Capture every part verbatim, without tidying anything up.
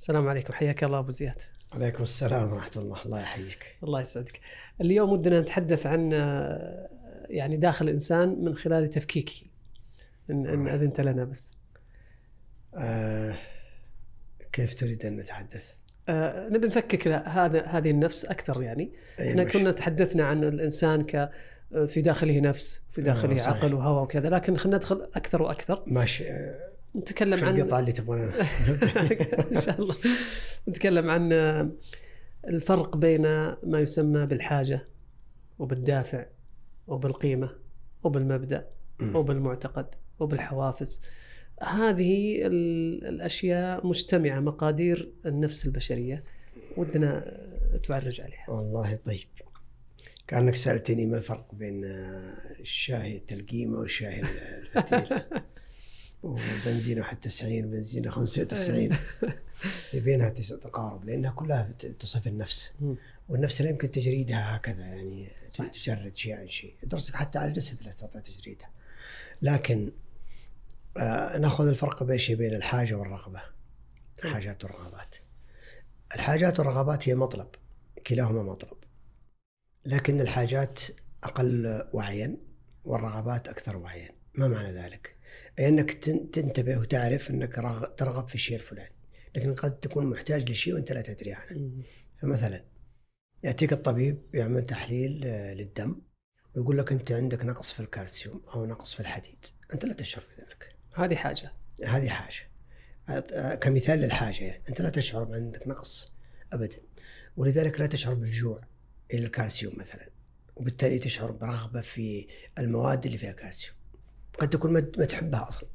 السلام عليكم، حياك الله أبو زياد. عليكم السلام ورحمة الله. الله يحييك. الله يسعدك. اليوم ودنا نتحدث عن يعني داخل الإنسان من خلال تفكيكه، إن, إن أذنت لنا بس. آه كيف تريد أن نتحدث؟ آه نبي نفكك هذا هذه النفس أكثر. يعني إحنا كنا تحدثنا عن الإنسان ك في داخله نفس، في داخله آه عقل وهوى وكذا، لكن خلينا ندخل أكثر وأكثر. ماشي. آه نتكلم عن القطعة اللي تبغون إن شاء الله. نتكلم عن الفرق بين ما يسمى بالحاجة وبالدافع وبالقيمة وبالمبدأ وبالمعتقد وبالحوافز. هذه الأشياء مجتمعة، مقادير النفس البشرية، ودنا تعرج عليها. والله طيب، كأنك سألتني ما الفرق بين الشاهي التلقيمة والشاهي الفتيل وبنزينه واحد وتسعين وبنزينه خمسة وتسعين. بينها تقارب لأنها كلها تصف النفس، والنفس لا يمكن تجريدها هكذا، يعني صح. تجرد شيء عن شيء، درسك حتى على الجسد لا تستطيع تجريدها. لكن آه نأخذ الفرق بين شيء بين الحاجة والرغبة. الحاجات والرغبات. الحاجات والرغبات هي مطلب، كلاهما مطلب، لكن الحاجات أقل وعيا والرغبات أكثر وعيا. ما معنى ذلك؟ أي أنك تنتبه وتعرف أنك ترغب في الشيء الفلاني، لكن قد تكون محتاج لشيء وأنت لا تدري عنه. فمثلا يأتيك الطبيب يعمل تحليل للدم ويقول لك أنت عندك نقص في الكالسيوم أو نقص في الحديد، أنت لا تشعر بذلك. هذه حاجة. هذه حاجة كمثال للحاجة، يعني أنت لا تشعر بأنك نقص أبدا، ولذلك لا تشعر بالجوع إلى الكالسيوم مثلا، وبالتالي تشعر برغبة في المواد اللي فيها كالسيوم. قد تكون ما تحبها أصلا،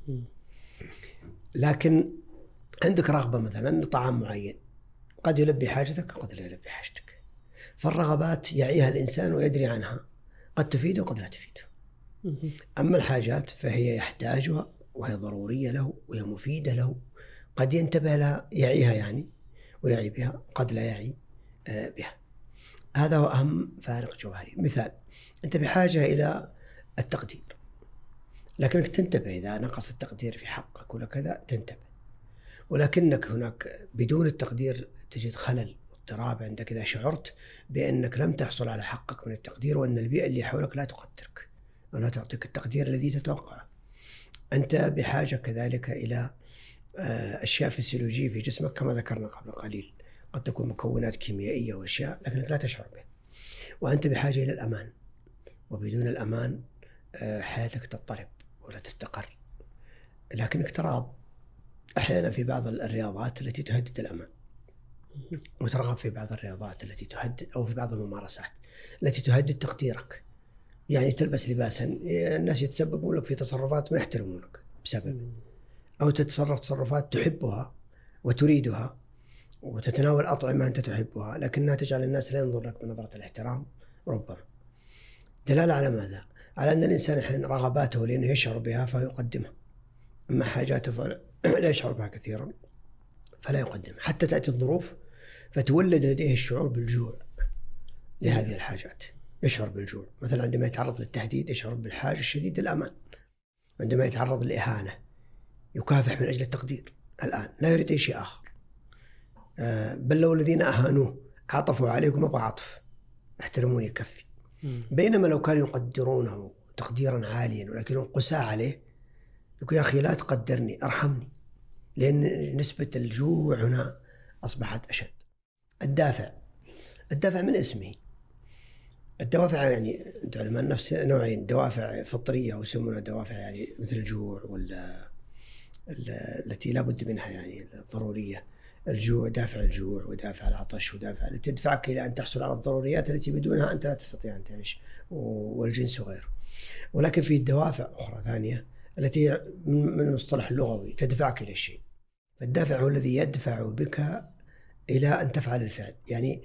لكن عندك رغبة مثلا لطعام معين، قد يلبي حاجتك قد لا يلبي حاجتك. فالرغبات يعيها الإنسان ويدري عنها، قد تفيده وقد لا تفيده. أما الحاجات فهي يحتاجها وهي ضرورية له وهي مفيدة له، قد ينتبه لها يعيها يعني ويعي بها، قد لا يعي بها. هذا هو أهم فارق جوهري. مثال، أنت بحاجة إلى التقدير، لكنك تنتبه إذا نقص التقدير في حقك ولا كذا تنتبه، ولكنك هناك بدون التقدير تجد خلل واضطراب عندك إذا شعرت بأنك لم تحصل على حقك من التقدير، وأن البيئة اللي حولك لا تقدرك ولا تعطيك التقدير الذي تتوقعه. أنت بحاجة كذلك إلى أشياء فسيولوجية في جسمك كما ذكرنا قبل قليل، قد تكون مكونات كيميائية وأشياء لكنك لا تشعر بها. وأنت بحاجة إلى الأمان، وبدون الأمان حياتك تضطرب ولا تستقر. لكنك ترغب أحيانا في بعض الرياضات التي تهدد الأمان، وترغب في بعض الرياضات التي تهدد، أو في بعض الممارسات التي تهدد تقديرك. يعني تلبس لباسا الناس يتسببون لك في تصرفات ما يحترمونك بسبب، أو تتصرف تصرفات تحبها وتريدها وتتناول أطعمة أنت تحبها، لكنها تجعل الناس لا ينظر لك بنظرة الاحترام. ربما دلالة على ماذا؟ على أن الإنسان حين رغباته لأنه يشعر بها فيقدمها، أما حاجاته فلا يشعر بها كثيرا فلا يقدمها، حتى تأتي الظروف فتولد لديه الشعور بالجوع لهذه الحاجات. يشعر بالجوع مثلا عندما يتعرض للتهديد، يشعر بالحاجة الشديدة الأمان. عندما يتعرض للإهانة يكافح من أجل التقدير، الآن لا يريد أي شيء آخر. آه بل لو الذين أهانوه عطفوا عليكم أبغى عطف، احترموني يكفي. بينما لو كانوا يقدرونه تقديرا عاليا ولكنهم قساء عليه، يقول يا أخي لا تقدرني، أرحمني، لأن نسبة الجوع هنا أصبحت أشد. الدافع، الدافع من اسمه. الدوافع يعني أنت علماء النفس نوعين، دوافع فطرية ويسمونها دوافع يعني مثل الجوع ولا التي لا بد منها يعني الضرورية. الجوع دافع الجوع ودافع العطش ودافع التي تدفعك إلى أن تحصل على الضروريات التي بدونها أنت لا تستطيع أن تعيش، والجنس وغيره. ولكن في دوافع أخرى ثانية التي من مصطلح اللغوي تدفعك إلى الشيء. فالدافع هو الذي يدفع بك إلى أن تفعل الفعل، يعني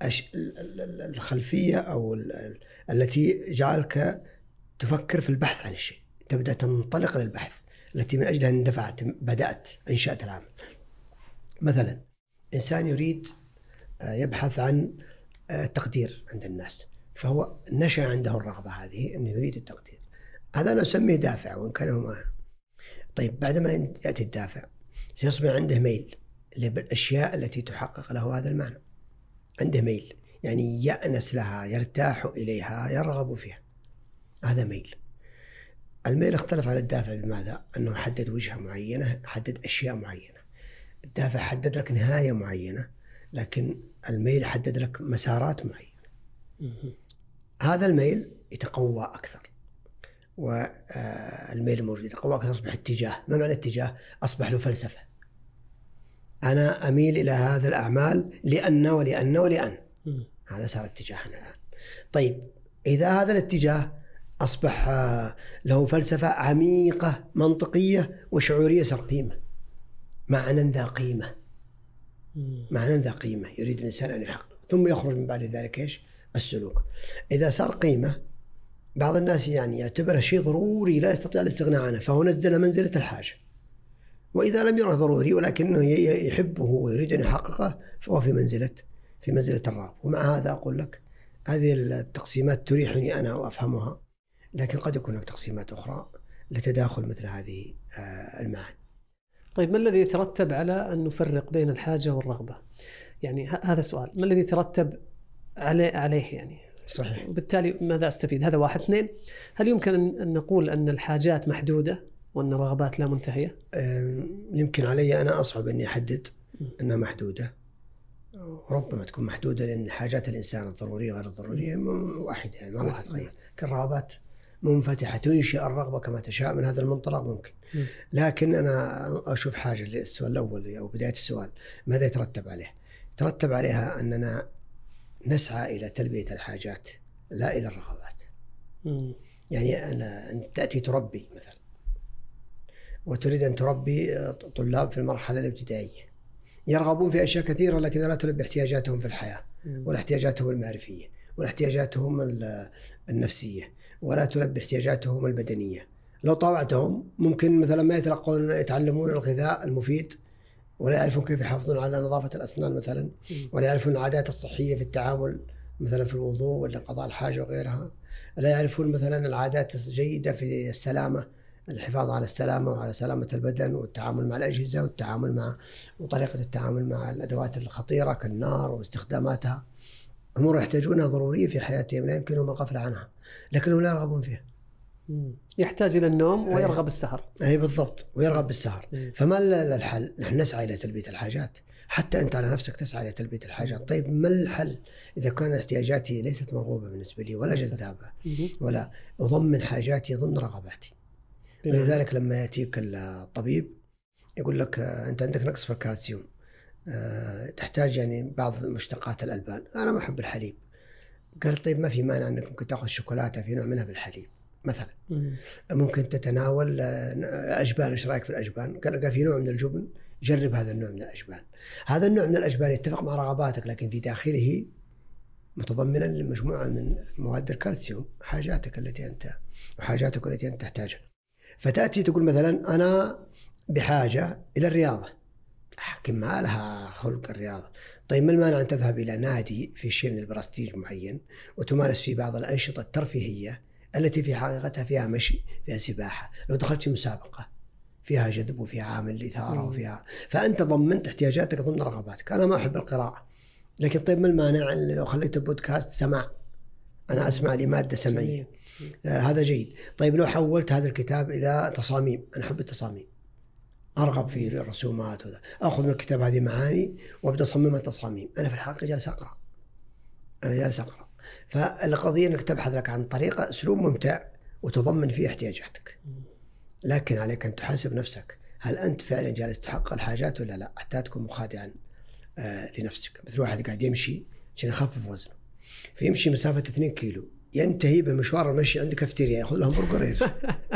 الخلفية أو التي جعلك تفكر في البحث عن الشيء، تبدأ تنطلق للبحث التي من أجلها اندفعت، بدأت أنشأت العمل. مثلا إنسان يريد يبحث عن التقدير عند الناس، فهو نشأ عنده الرغبة هذه أنه يريد التقدير، هذا نسميه دافع وإن كان هو. طيب بعدما يأتي الدافع يصبح عنده ميل، للأشياء التي تحقق له هذا المعنى. عنده ميل، يعني يأنس لها، يرتاح إليها، يرغب فيها، هذا ميل. الميل اختلف على الدافع بماذا؟ أنه حدد وجهة معينة، حدد أشياء معينة. الدافع حدد لك نهاية معينة، لكن الميل حدد لك مسارات معينة. هذا الميل يتقوى أكثر، والميل الموجود يتقوى أكثر، أصبح اتجاه. ما معنى اتجاه؟ أصبح له فلسفة. أنا أميل إلى هذا الأعمال لأن ولأن ولأن هذا صار اتجاهنا الآن. طيب إذا هذا الاتجاه أصبح له فلسفة عميقة منطقية وشعورية، صار قيمة، معنى ذا قيمة، معنى ذا قيمة يريد الإنسان أن يحقق، ثم يخرج من بعد ذلك إيش؟ السلوك. إذا صار قيمة، بعض الناس يعني يعتبره شيء ضروري لا يستطيع الاستغناء عنه، فهو نزل منزلة الحاجة. وإذا لم يره ضروري ولكنه يحبه ويريد أن يحققه، فهو في منزلة في منزلة الرغبة. ومع هذا أقول لك هذه التقسيمات تريحني أنا وأفهمها، لكن قد يكون هناك تقسيمات أخرى لتداخل مثل هذه المعاني. طيب ما الذي يترتب على أن نفرق بين الحاجة والرغبة؟ يعني هذا سؤال، ما الذي يترتب عليه عليه يعني؟ صحيح. وبالتالي ماذا أستفيد؟ هذا واحد. اثنين، هل يمكن أن نقول أن الحاجات محدودة وأن الرغبات لا منتهية؟ يمكن علي أنا أصعب أني أحدد أنها محدودة، وربما تكون محدودة لأن حاجات الإنسان الضرورية غير الضرورية واحدة، يعني ما راح تتغير. كالرغبات منفتحة، تنشئ الرغبة كما تشاء، من هذا المنطلق ممكن. لكن أنا أشوف حاجة للسؤال الأول أو بداية السؤال، ماذا يترتب عليه؟ يترتب عليها أننا نسعى إلى تلبية الحاجات لا إلى الرغبات. م. يعني أنا أنت تأتي تربي مثلا، وتريد أن تربي طلاب في المرحلة الابتدائية، يرغبون في أشياء كثيرة لكن لا تلبي احتياجاتهم في الحياة، ولا احتياجاتهم المعرفية، ولا احتياجاتهم النفسية، ولا تلبي احتياجاتهم البدنية. لو طاوعتهم ممكن مثلا ما يتلقون يتعلمون الغذاء المفيد، ولا يعرفون كيف يحافظون على نظافة الأسنان مثلا، ولا يعرفون العادات الصحية في التعامل مثلا في الوضوء ولا قضاء الحاجة وغيرها، لا يعرفون مثلا العادات الجيدة في السلامة، الحفاظ على السلامة وعلى سلامة البدن، والتعامل مع الأجهزة، والتعامل مع وطريقة التعامل مع الأدوات الخطيرة كالنار واستخداماتها. أمور يحتاجونها ضرورية في حياتهم، لا يمكنهم الغفلة عنها، لكنهم لا يرغبون فيها. يحتاج إلى النوم ويرغب أي. السهر. أي بالضبط، ويرغب بالسهر. مم. فما الحل؟ نحن نسعى إلى تلبية الحاجات، حتى أنت على نفسك تسعى إلى تلبية الحاجات. طيب ما الحل إذا كان احتياجاتي ليست مرغوبة بالنسبة لي ولا جذابة، ولا أضمن حاجاتي ضمن رغباتي؟ ولذلك لما يأتيك الطبيب يقول لك أنت عندك نقص في الكالسيوم، تحتاج يعني بعض مشتقات الألبان، أنا ما أحب الحليب. قال طيب ما في مانع أنك ممكن تأخذ شوكولاتة في نوع منها بالحليب مثلا. مم. ممكن تتناول أجبان، إيش رأيك في الأجبان؟ قال في نوع من الجبن، جرب هذا النوع من الأجبان. هذا النوع من الأجبان يتفق مع رغباتك، لكن في داخله متضمنا لمجموعة من مواد الكالسيوم، حاجاتك التي أنت وحاجاتك التي أنت تحتاجها. فتأتي تقول مثلا أنا بحاجة إلى الرياضة، لكن ما لها خلق الرياضة. طيب ما المانع أن تذهب إلى نادي في شيء من البرستيج معين وتمارس فيه بعض الأنشطة الترفيهية التي في حقيقتها فيها مشي، فيها سباحة، لو دخلت في مسابقة فيها جذب وفيها عامل إثارة وفيها، فأنت ضمنت احتياجاتك ضمن رغباتك. أنا ما أحب القراءة، لكن طيب ما المانع لو خليته بودكاست سماع، أنا أسمع لمادة سمعية، آه هذا جيد. طيب لو حولت هذا الكتاب إلى تصاميم، أنا أحب التصاميم، أرغب في الرسومات وذا، أخذ من الكتاب هذه معاني وأبدأ أصممها تصاميم. أنا في الحقيقة جالس أقرأ، أنا جالس أقرأ. فالقضية أنك تبحث لك عن طريقة أسلوب ممتع وتضمن فيه احتياجاتك، لكن عليك أن تحاسب نفسك، هل أنت فعلا جالس تحقق الحاجات ولا لا، حتى تكون مخادعا آه لنفسك. مثل واحد قاعد يمشي عشان يخفف وزنه، فيمشي مسافة اثنين كيلو، ينتهي بمشوار المشي عند كافتيريا يأخذ لهم برجر.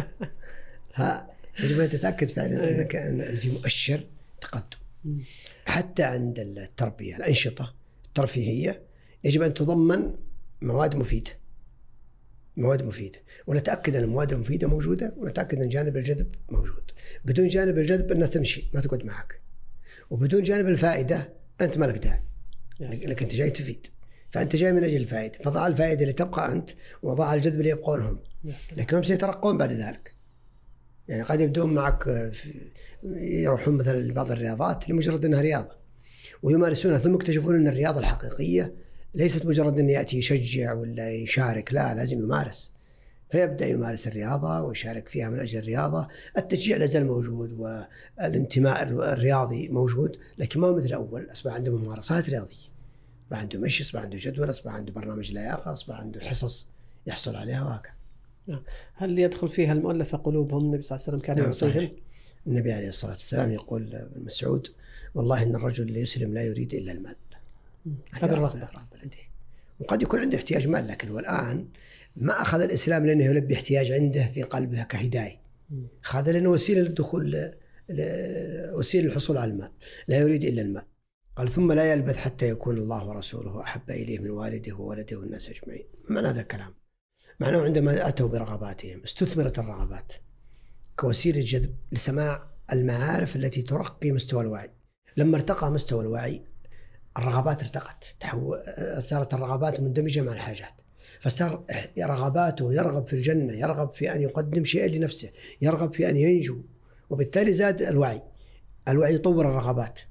ها يجب أن تتأكد فعلا أنك أن في مؤشر تقدم. حتى عند التربية، الأنشطة الترفيهية يجب أن تضمن مواد مفيدة، مواد مفيدة، ونتأكد أن المواد المفيدة موجودة، ونتأكد أن جانب الجذب موجود. بدون جانب الجذب الناس تمشي ما تقعد معك، وبدون جانب الفائدة أنت ما لك داعي، لكن أنت جاي تفيد، فأنت جاي من أجل الفائدة، فضع الفائدة اللي تبقى أنت وضع الجذب اللي يبقون هم، لكن هم سيترقون بعد ذلك. يعني قد يبدون معك يروحون مثلا لبعض الرياضات لمجرد أنها رياضة ويمارسونها، ثم يكتشفون أن الرياضة الحقيقية ليست مجرد أن يأتي يشجع ولا يشارك، لا، لازم يمارس. فيبدأ يمارس الرياضة ويشارك فيها من أجل الرياضة. التشجيع لازال موجود والانتماء الرياضي موجود، لكن ما هو مثل أول. أصبح عنده ممارسات رياضية، أصبح عنده مشي، أصبح عنده جدول، أصبح عنده برنامج لياقة، أصبح عنده حصص يحصل عليها وهكذا. هل يدخل فيها المؤلفة قلوبهم؟ النبي صلى الله عليه وسلم كان يوصيهم. النبي عليه الصلاة والسلام يقول ابن مسعود: والله إن الرجل يسلم لا يريد إلا المال. هذا الرغبة لديه، وقد يكون عنده احتياج مال، لكن هو الآن ما أخذ الإسلام لأنه يلبي احتياج عنده في قلبه كهداية، أخذ لأنه وسيلة للدخول، وسيلة للحصول على المال، لا يريد إلا المال. قال: ثم لا يلبث حتى يكون الله ورسوله أحب إليه من والده وولده والناس أجمعين. معنى هذا الكلام معناه عندما أتوا برغباتهم استثمرت الرغبات كوسيلة جذب لسماع المعارف التي ترقي مستوى الوعي. لما ارتقى مستوى الوعي الرغبات ارتقت، صارت الرغبات مندمجة مع الحاجات، فصار رغباته يرغب في الجنة، يرغب في أن يقدم شيئا لنفسه، يرغب في أن ينجو، وبالتالي زاد الوعي. الوعي يطور الرغبات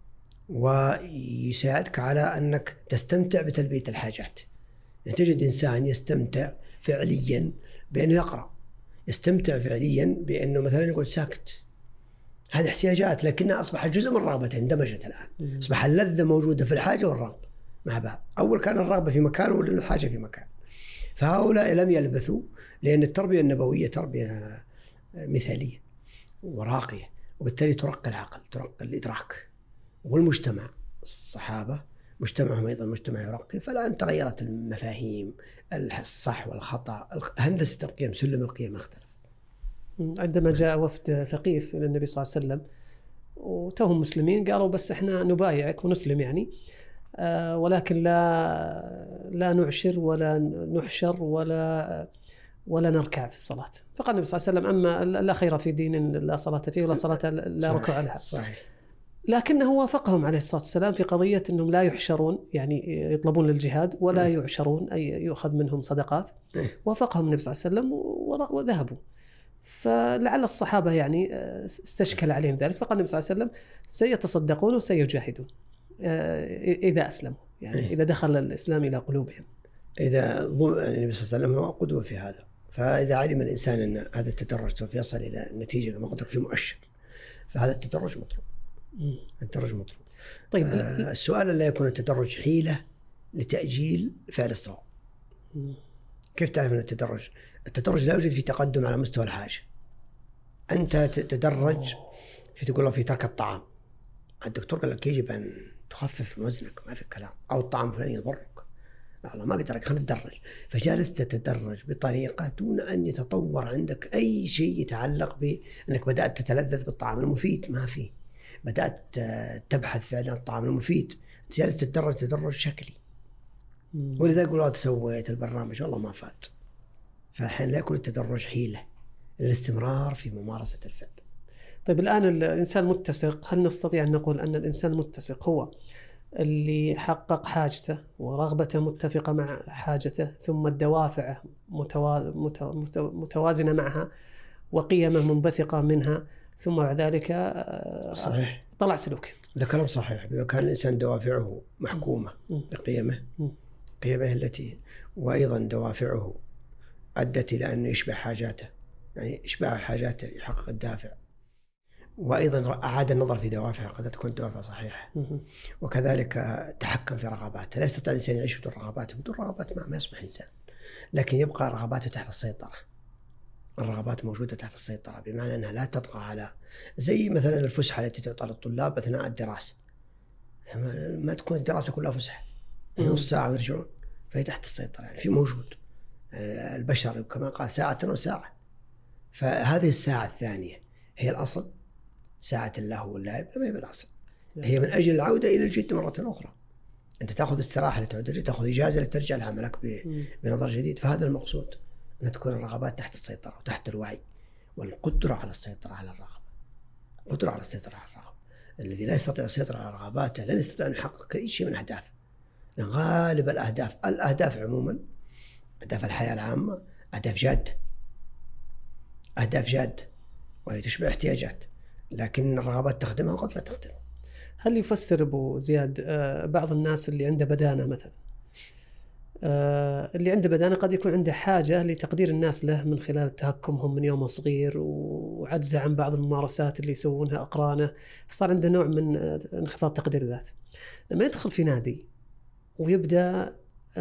ويساعدك على أنك تستمتع بتلبية الحاجات. يعني تجد إنسان يستمتع فعليا بأنه يقرأ، يستمتع فعليا بأنه مثلا يقعد ساكت. هذه احتياجات لكنها أصبحت جزء من رغبته، اندمجت الآن، أصبح اللذة موجودة في الحاجة والرغبة مع بعض. أول كان الرغبة في مكان والحاجة في مكان. فهؤلاء لم يلبثوا، لأن التربية النبوية تربية مثالية وراقية، وبالتالي ترقي العقل، ترقي الإدراك. والمجتمع الصحابة مجتمعهم أيضا مجتمع يرقي، فالآن تغيرت المفاهيم، الصح والخطأ، هندسة القيم، سلم القيم اختلف. عندما جاء وفد ثقيف إلى النبي صلى الله عليه وسلم وتوهم مسلمين، قالوا: بس إحنا نبايعك ونسلم يعني، آه ولكن لا لا نعشر ولا نحشر ولا ولا نركع في الصلاة. فقال النبي صلى الله عليه وسلم: أما لا خير في دين لا صلاة فيه ولا صلاة لا ركوع لها. صحيح. لكنه وافقهم عليه الصلاة والسلام في قضية أنهم لا يحشرون، يعني يطلبون للجهاد ولا يعشرون، أي يؤخذ منهم صدقات. وافقهم النبي صلى الله عليه وسلم وذهبوا. فلعل الصحابة يعني استشكل عليهم ذلك، فقال النبي صلى الله عليه وسلم: سيتصدقون وسيجاهدون إذا أسلموا، يعني إذا دخل الإسلام إلى قلوبهم. إذا النبي صلى الله عليه وسلم هو قدوة في هذا، فإذا علم الإنسان أن هذا التدرج سوف يصل إلى النتيجة كما قلت لك في مؤشر، فهذا التدرج مطلوب. التدرج مطلوب. طيب آه السؤال: لا يكون التدرج حيلة لتأجيل فعل الصواب. كيف تعرف أن التدرج؟ التدرج لا يوجد في تقدم على مستوى الحاجة. أنت تتدرج في، تقول له في ترك الطعام، الدكتور قال لك يجب أن تخفف من وزنك، ما في كلام، أو الطعام فلان يضرك، لا الله ما قدر لك، خلينا نتدرج. فجالس تتدرج بطريقة دون أن يتطور عندك أي شيء يتعلق بأنك بدأت تتلذذ بالطعام المفيد، ما في، بدأت تبحث فعلا عن الطعام المفيد، جالس تتدرج تدرج شكلي. ولذا يقول: والله تسويت البرنامج والله ما فات. فالحين لا يكون التدرج حيلة، الاستمرار في ممارسة الفعل. طيب الآن الإنسان متسق، هل نستطيع أن نقول أن الإنسان المتسق هو اللي حقق حاجته ورغبته متفقة مع حاجته، ثم الدوافع متوازنة معها وقيمه منبثقة منها، ثم بعد ذلك صحيح طلع سلوك؟ هذا كلام صحيح. إذا كان الإنسان دوافعه محكومة بقيمه، قيمه التي وأيضا دوافعه أدت إلى أن يشبع حاجاته، يعني إشباع حاجاته يحقق الدافع، وأيضا أعاد النظر في دوافعه، قد تكون دوافع صحيحة. وكذلك تحكم في رغباته. لا يستطيع الإنسان يعيش بدون رغباته، بدون رغبات ما, ما يصبح إنسان، لكن يبقى رغباته تحت السيطرة. الرغبات موجودة تحت السيطرة، بمعنى أنها لا تطغى على، زي مثلا الفسحة التي تعطى للطلاب أثناء الدراسة، ما تكون الدراسة كلها فسحة نص ساعة ويرجعون، فهي تحت السيطرة، يعني في موجود البشر كما قال ساعة وساعة. فهذه الساعة الثانية هي الأصل، ساعة اللهو واللعب لما هي بالأصل، هي من أجل العودة إلى الجد مرة أخرى. أنت تأخذ استراحة لتعود الجد، تأخذ إجازة لترجع لعملك بنظر جديد. فهذا المقصود، أن تكون الرغبات تحت السيطرة وتحت الوعي، والقدرة على السيطرة على الرغبة. القدرة على السيطرة على الرغبة. الذي لا يستطيع السيطرة على رغباته لن يستطيع أن يحقق أي شيء من أهدافه. غالب الأهداف الأهداف عموما، أهداف الحياة العامة، أهداف جادة، أهداف جادة وهي تشبع احتياجات، لكن الرغبات تخدمها وقد لا تخدمها. هل يفسر أبو زياد بعض الناس اللي عنده بدانة مثلا، اللي عنده بدانة قد يكون عنده حاجة لتقدير الناس له من خلال تهكمهم من يوم صغير وعجزه عن بعض الممارسات اللي يسوونها أقرانه، فصار عنده نوع من انخفاض تقدير الذات. لما يدخل في نادي ويبدأ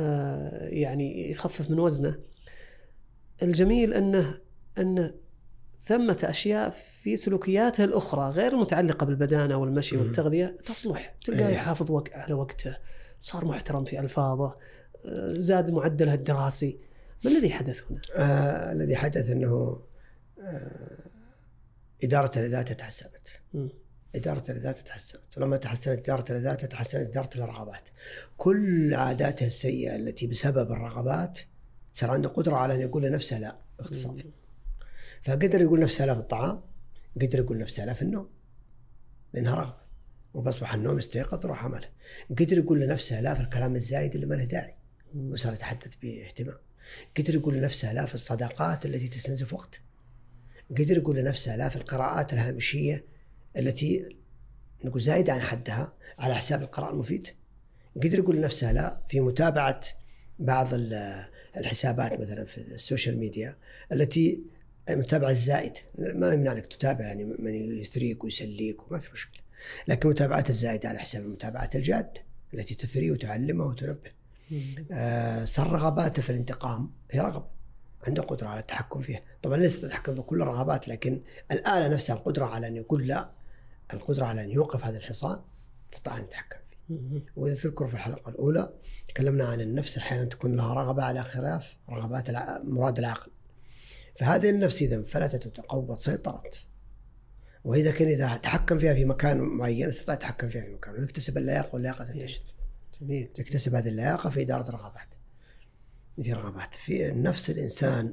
يعني يخفف من وزنه، الجميل أنه أنه ثمة أشياء في سلوكياته الأخرى غير متعلقة بالبدانة والمشي والتغذية تصلح. تلقاه يحافظ وق... على وقته، صار محترم في ألفاظه، زاد معدله الدراسي. ما الذي حدث هنا؟ آه الذي حدث أنه آه إدارة الذات تحسنت. م. إدارة الذات تحسنت، ولما تحسنت إدارة الذات تحسنت إدارة الرغبات. كل عاداته السيئة التي بسبب الرغبات صار عنده قدرة على أن يقول لنفسه لا باختصار. فقدر يقول نفسه لا في الطعام، قدر يقول نفسه لا في النوم لأنها رغبة، وبصبح النوم يستيقظ يروح عمله. قدر يقول لنفسه لا في الكلام الزايد اللي ما له داعي وصار يتحدث باهتمام. قدر يقول لنفسه لا في الصداقات التي تستنزف وقت. قدر يقول لنفسه لا في القراءات الهامشية التي نقول زايدة عن حدها على حساب القراءة المفيد. قدر يقول لنفسه لا في متابعة بعض الحسابات مثلا في السوشيال ميديا التي المتابعة الزائد ما يمنع انك تتابع يعني من يثريك ويسليك وما في مشكلة، لكن متابعات الزائدة على حساب المتابعات الجاد التي تثري وتعلمه وتنبه. آه صار رغباته في الانتقام هي رغبة عنده قدرة على التحكم فيها. طبعا ليس تتحكم في كل الرغبات، لكن الآلة نفسها القدرة على أن يقول لا، القدرة على أن يوقف هذا الحصان تستطيع أن يتحكم فيه. وإذا تذكر في الحلقة الأولى تكلمنا عن النفس أحيانا تكون لها رغبة على خلاف رغبات مراد العقل. فهذه النفس إذا انفلتت وتقوت سيطرت، وإذا كان إذا تحكم فيها في مكان معين استطاع يتحكم فيها في مكان ويكتسب اللياقة، واللياقة تنتشر. يكتسب هذه اللياقة في إدارة الرغبات. في رغبات في النفس الإنسان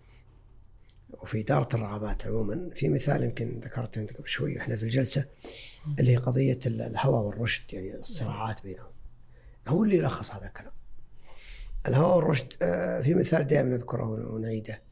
وفي إدارة الرغبات عموما. في مثال يمكن ذكرته قبل شوي إحنا في الجلسة اللي هي قضية الهوى والرشد، يعني الصراعات بينهم، هو اللي يلخص هذا الكلام. الهوى والرشد في مثال دائما نذكره ونعيده.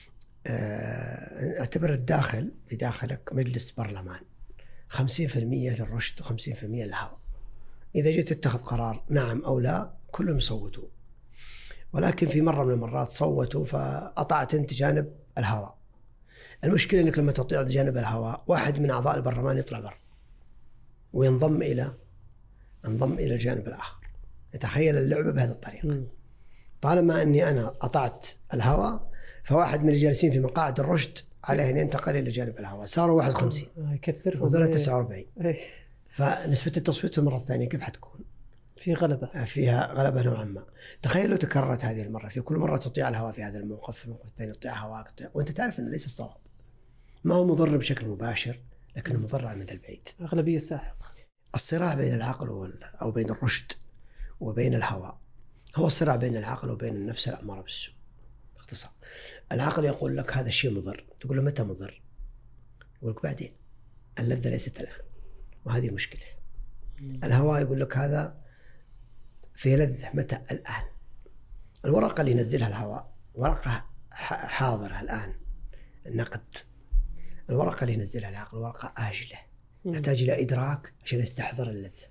اعتبر الداخل في داخلك مجلس برلمان، خمسين في المية للرشد وخمسين في المية للهوى. إذا جيت تتخذ قرار نعم أو لا كلهم يصوتوا، ولكن في مرة من المرات صوتوا فأطعت أنت جانب الهوى. المشكلة أنك لما تطيع جانب الهوى واحد من أعضاء البرلمان يطلع بر وينضم إلى انضم إلى الجانب الآخر. يتخيل اللعبة بهذه الطريقة. طالما أني أنا أطعت الهوى فواحد من الجالسين في مقاعد الرشد عليه أن ينتقل إلى جانب الهوى، صاروا واحد وخمسين وذولا تسعة وأربعين. فنسبة التصويت في المرة الثانية كيف حتكون؟ في غلبة، فيها غلبة نوعا ما. تخيل لو تكررت هذه المرة، في كل مرة تطيع الهواء في هذا الموقف، في الموقف الثاني تطيع هواك، وأنت تعرف أنه ليس الصواب. ما هو مضر بشكل مباشر لكنه مضر على المدى البعيد. أغلبية ساحقة. الصراع بين العقل أو بين الرشد وبين الهوى هو الصراع بين العقل وبين النفس الأمارة بالسوء. باختصار العقل يقول لك هذا الشيء مضر، تقول له متى مضر؟ يقول لك بعدين، اللذة ليست الآن، وهذه مشكلة. الهوى يقول لك هذا في لذة، متى؟ الآن. الورقة اللي ينزلها الهواء ورقة حاضرة الآن، النقد. الورقة اللي ينزلها العقل ورقة آجلة، تحتاج إلى إدراك عشان يستحضر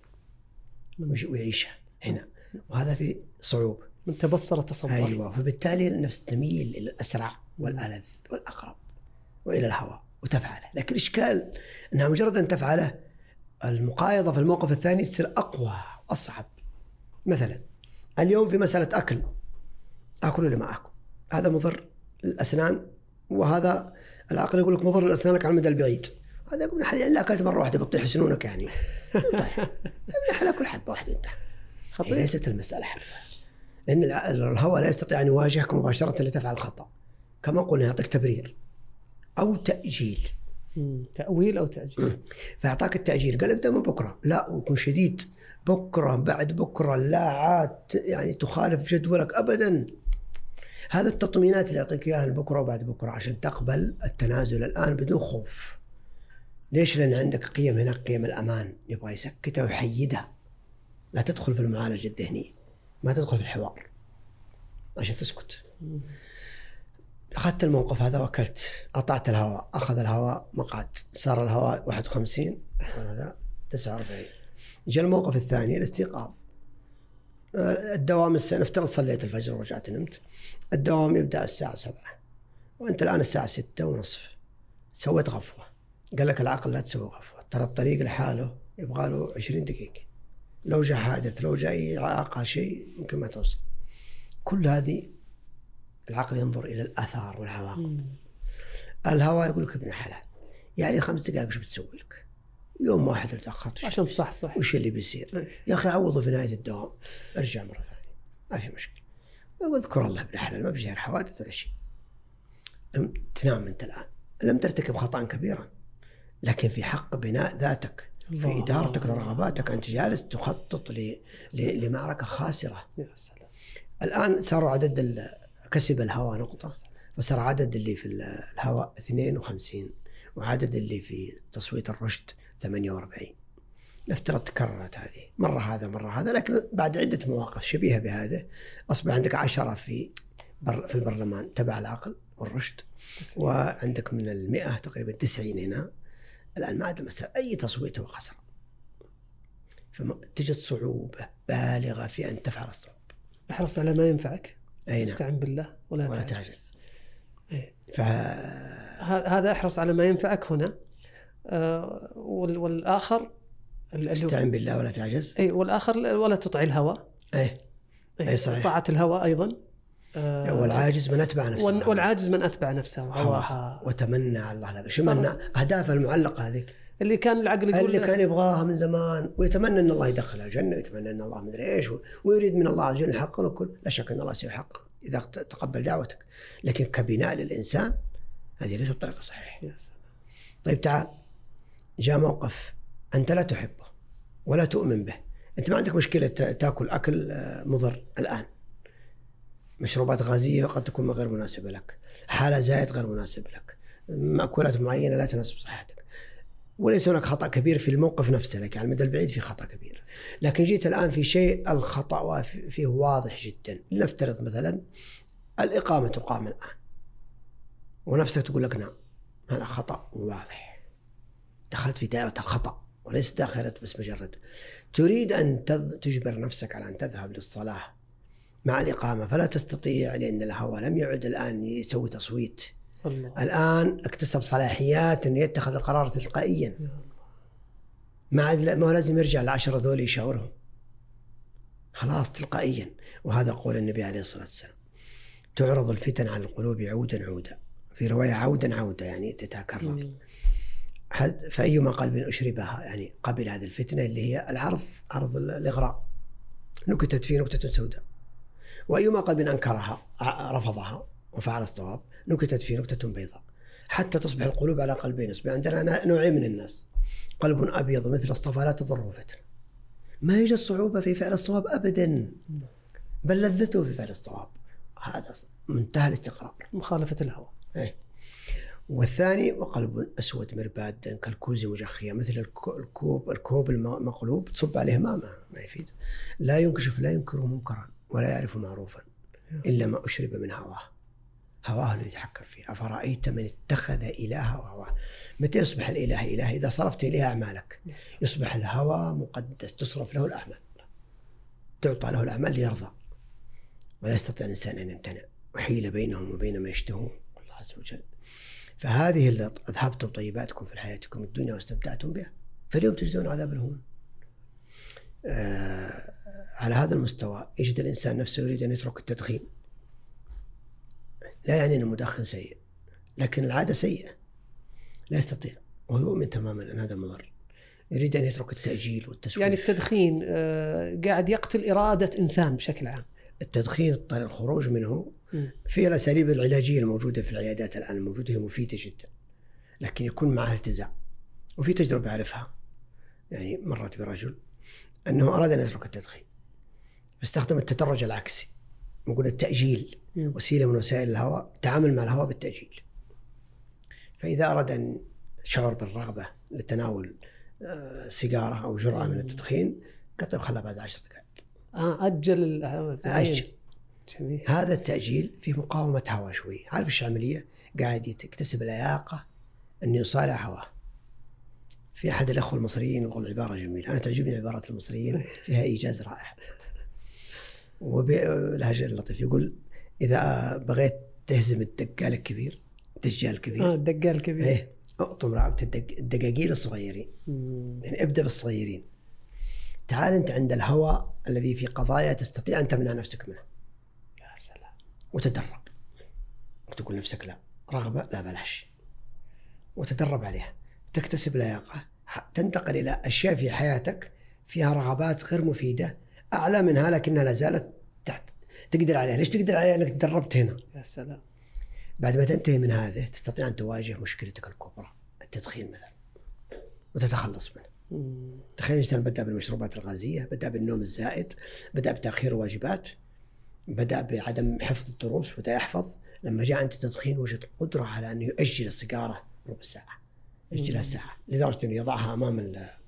اللذة ويعيشها هنا، وهذا في صعوبة. من تبصر تصور. أيوة. فبالتالي النفس تميل إلى الأسرع والألذ والأقرب وإلى الهواء وتفعله، لكن إشكال أنها مجرد أن تفعله المقايضة في الموقف الثاني تصير أقوى أصعب. مثلا اليوم في مسألة أكل، أكل ولا ما أكل، هذا مضر للأسنان، وهذا العقل يقول لك مضر لأسنانك على المدى البعيد. هذا يقول يعني لا أكلت مرة واحدة بتطيح سنونك يعني. طيب نحن أكل حبة واحدة انت. هي ليست المسألة حبة، لأن الهوى لا يستطيع أن يواجهك مباشرة لتفعل خطأ. كما قلنا يعطيك تبرير أو تأجيل، تأويل أو تأجيل. فأعطاك التأجيل، قال ابدأ من بكرة، لا ويكون شديد، بكرة بعد بكرة، لا عاد يعني تخالف جدولك أبدا. هذا التطمينات اللي يعطيك إياها بكرة وبعد بكرة عشان تقبل التنازل الآن بدون خوف. ليش؟ لأن عندك قيم هناك، قيم الأمان، يبغى يسكتها ويحيدها. لا تدخل في المعالجة الذهنية، ما تدخل في الحوار عشان تسكت. أخذت الموقف هذا وأكلت، أطعت الهواء، أخذ الهواء مقعد، صار الهواء واحد وخمسين وهذا تسعة وأربعين. جاء الموقف الثاني الاستيقاظ. الدوام السنة نفترض صليت الفجر ورجعت نمت، الدوام يبدأ الساعة سبعة وأنت الآن الساعة ستة ونصف، سويت غفوة. قال لك العقل لا تسوي غفوة، ترى الطريق لحاله يبغى له عشرين دقيقة، لو جاء حادث لو جاء أي إعاقة شيء ممكن ما توصل. كل هذه العقل ينظر إلى الآثار والعواقب. الهواء يقول لك ابن حلال، يعني خمس دقائق وش بتسوي لك؟ يوم واحد اللي تأخرت عشان صح صح وش اللي بيصير؟ يا أخي عوضه في نهاية الدوام، ارجع مرة ثانية ما في مشكلة، واذكر الله ابن حلال، ما بيصير حوادث ولا شيء. تنام أنت الآن، لم ترتكب خطأ كبيرا، لكن في حق بناء ذاتك، في إدارتك لرغباتك، أنت جالس تخطط ل... ل... لمعركة خاسرة. يا سلام. الآن صاروا عدد ال... كسب الهواء نقطة، فصار عدد اللي في الهواء اثنين وخمسين وعدد اللي في تصويت الرشد ثمانية وأربعين. نفترض تكررت هذه مرة هذا مرة هذا، لكن بعد عدة مواقف شبيهة بهذا أصبح عندك عشرة في بر... في البرلمان تبع العقل والرشد، وعندك من المئة تقريبا تسعين هنا. الآن ما عاد المسألة أي تصويت هو خسر، فتجد صعوبة بالغة في أن تفعل الصواب. احرص على ما ينفعك، أين استعن بالله ولا, ولا تعجز, تعجز. إيه. ف... هذا احرص على ما ينفعك هنا. آه والآخر استعن بالله ولا تعجز. أي والآخر ولا تطع الهوى. أي أي, أي صحيح. طاعة الهوى أيضا. آه والعاجز من أتبع نفسه. والعاجز من أتبع نفسه هواها وتمنى على الله. لا شو منا أهداف المعلقة هذيك اللي كان العقل يقول اللي كان يبغاها من زمان، ويتمنى أن الله يدخلها الجنة، ويتمنى أن الله مدري إيش، ويريد من الله عز وجل يحقق له كل. لا شك أن الله سيحقق إذا تقبل دعوتك، لكن كبناء للإنسان هذه ليست الطريقة صحيحة. طيب تعال، جاء موقف أنت لا تحبه ولا تؤمن به، أنت ما عندك مشكلة تأكل أكل مضر الآن، مشروبات غازية قد تكون غير مناسبة لك، حالة زائد غير مناسب لك، مأكولات معينة لا تناسب صحتك، وليس هناك خطأ كبير في الموقف نفسه، لكن على المدى البعيد في خطأ كبير. لكن جيت الآن في شيء الخطأ فيه واضح جدا. لنفترض مثلا الإقامة تقام الآن ونفسك تقول لك نعم، هذا خطأ واضح، دخلت في دائرة الخطأ وليس داخلة بس مجرد تريد أن تجبر نفسك على أن تذهب للصلاة مع الإقامة، فلا تستطيع لأن الهوى لم يعد الآن يسوي تصويت. الله. الآن اكتسب صلاحيات أن يتخذ القرار تلقائيا، ما ما هو لازم يرجع العشرة ذولي يشاورهم، خلاص تلقائيا. وهذا قول النبي عليه الصلاة والسلام: تعرض الفتن على القلوب عودا عودا، في رواية عودا عودا يعني تتكرر. فأيما قلب أشربها يعني قبل هذه الفتنة اللي هي العرض، عرض الإغراء، نكتت فيه نكتة سوداء. وأيما قلب أنكرها رفضها وفعل الصواب نكتت فيه نكتة بيضاء، حتى تصبح القلوب على قلبين. يصبح عندنا نوعين من الناس: قلب أبيض مثل الصفا لا تضره فتنة، ما يوجد صعوبة في فعل الصواب أبدا، بل لذته في فعل الصواب، هذا منتهى الاستقرار، مخالفة الهوى. إيه. والثاني: وقلب أسود مربادا كالكوز مجخية، مثل الكوب الكوب المقلوب تصب عليه ماء ما يفيد، لا ينكشف لا ينكر منكرا ولا يعرف معروفا إلا ما أشرب من هواه، هواه الذي يتحكم فيه. أفرأيت من اتخذ إلهه هواه. متى يصبح الإله إله؟ إذا صرفت إليه أعمالك. يصبح الهوى مقدس، تصرف له الأعمال، تعطى له الأعمال ليرضى، ولا يستطيع الإنسان أن يمتنع، وحيل بينهم وبين ما يشتهون الله عز وجل. فهذه اللي أذهبتم طيباتكم في حياتكم الدنيا واستمتعتم بها، فاليوم تجزون عذاب الهون. آه على هذا المستوى يجد الإنسان نفسه يريد أن يترك التدخين، لا يعني أن المدخن سيء، لكن العادة سيئة، لا يستطيع، وهو يؤمن تماما أن هذا مضر، يريد أن يترك التأجيل والتسويف. يعني التدخين آه قاعد يقتل إرادة إنسان بشكل عام. التدخين الطريق الخروج منه في الأساليب العلاجية الموجودة في العيادات الآن الموجودة هي مفيدة جدا، لكن يكون معها التزام. وفي تجربة أعرفها، يعني مرت برجل أنه أراد أن يترك التدخين، فاستخدم التدرج العكسي، نقول التأجيل، وسيلة من وسائل الهواء، تعامل مع الهواء بالتأجيل. فإذا أراد أن شعر بالرغبة لتناول سيجارة أو جرعة من التدخين، قطب خلها بعد عشر دقائق. آه أجل أجل جميل. هذا التأجيل في مقاومة هوى شوي. عارف ايش العملية؟ قاعد يكتسب اللياقة أن يصارع هواه. في أحد الأخوة المصريين يقول عبارة جميلة، أنا تعجبني عبارات المصريين، فيها إيجاز رائع وبلهجة لطيف. يقول إذا بغيت تهزم الدجال الكبير دجال كبير آه الدجال الكبير إيه أقطم رقبة الدقاقيل الصغيرين. يعني ابدأ بالصغيرين. تعال أنت عند الهوى الذي في قضايا تستطيع أن تمنع نفسك منه. يا سلام. وتدرب وتقول نفسك لا، رغبة لا بلاش، وتدرب عليها، تكتسب لياقة، تنتقل إلى أشياء في حياتك فيها رغبات غير مفيدة أعلى منها لكنها لا زالت تحت تقدر عليها. ليش تقدر عليها؟ لأنك تدربت هنا. يا سلام. بعد ما تنتهي من هذه تستطيع أن تواجه مشكلتك الكبرى، التدخين مثلا، وتتخلص منه. مم. تخيل إنسان بدأ بالمشروبات الغازية، بدأ بالنوم الزائد، بدأ بتأخير الواجبات، بدأ بعدم حفظ الدروس وبدأ يحفظ. لما جاء عند التدخين وجد قدرة على أن يؤجل السيجارة ربع ساعة، يؤجلها ساعة، لدرجة أنه يضعها أمام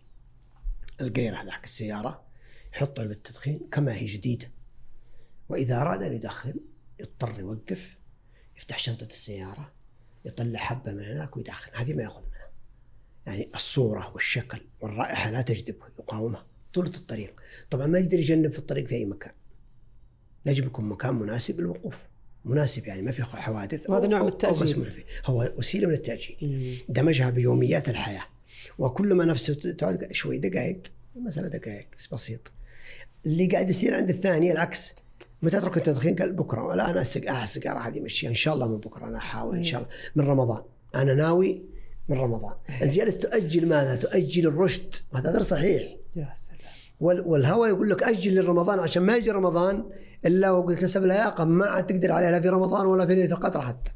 القيرة حق السيارة، يحط علبة التدخين كما هي جديدة، وإذا أراد أن يدخن يضطر يوقف، يفتح شنطة السيارة، يطلع حبة من هناك ويدخن. هذه ما يأخذ منها. يعني الصورة والشكل والرائحة لا تجذبه، يقاومها طول الطريق. طبعا ما يقدر يجنب في الطريق في أي مكان، يجب يكون مكان مناسب للوقوف، مناسب يعني ما فيه حوادث. وهذا نوع من التأجيل، هو وسيلة من التأجيل. دمجها بيوميات الحياة، وكل ما نفسه تعود شوي دقائق، مسألة دقائق بسيط. اللي قاعد يصير عند الثاني العكس، متى تترك التدخين؟ قال بكرة، ولا أنا السيجارة هذه مشي إن شاء الله من بكرة، أنا أحاول إن شاء الله من رمضان، أنا ناوي من رمضان. أنت جالس تؤجل ماذا؟ تؤجل الرشد، وهذا غير صحيح. يا سلام. والهوى يقول لك أجل للرمضان عشان ما يجي رمضان إلا وكسب لياقة ما عاد تقدر عليها لا في رمضان ولا في ليلة القدر حتى.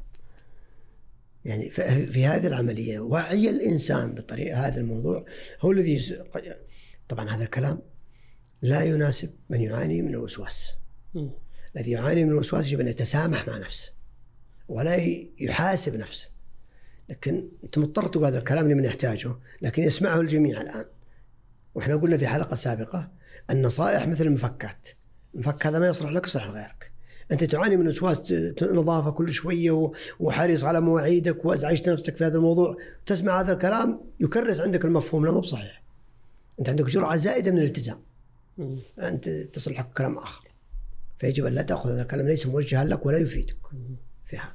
يعني في هذه العملية وعي الإنسان بطريقة هذا الموضوع هو الذي. طبعا هذا الكلام لا يناسب من يعاني من الوسواس. الذي يعاني من الوسواس يجب أن يتسامح مع نفسه ولا يحاسب نفسه. لكن أنت مضطر تقول هذا الكلام لمن يحتاجه، لكن يسمعه الجميع الآن. وإحنا قلنا في حلقة سابقة النصائح مثل المفكات، المفك هذا ما يصلح لك يصلح لغيرك. أنت تعاني من وسواس نظافة كل شوية وحريص على مواعيدك وأزعجت نفسك في هذا الموضوع، تسمع هذا الكلام يكرس عندك المفهوم، لا مو بصحيح. أنت عندك جرعة زائدة من الالتزام، أنت تصلح لك كلام آخر، فيجب أن لا تأخذ هذا الكلام ليس موجها لك ولا يفيدك في هذا.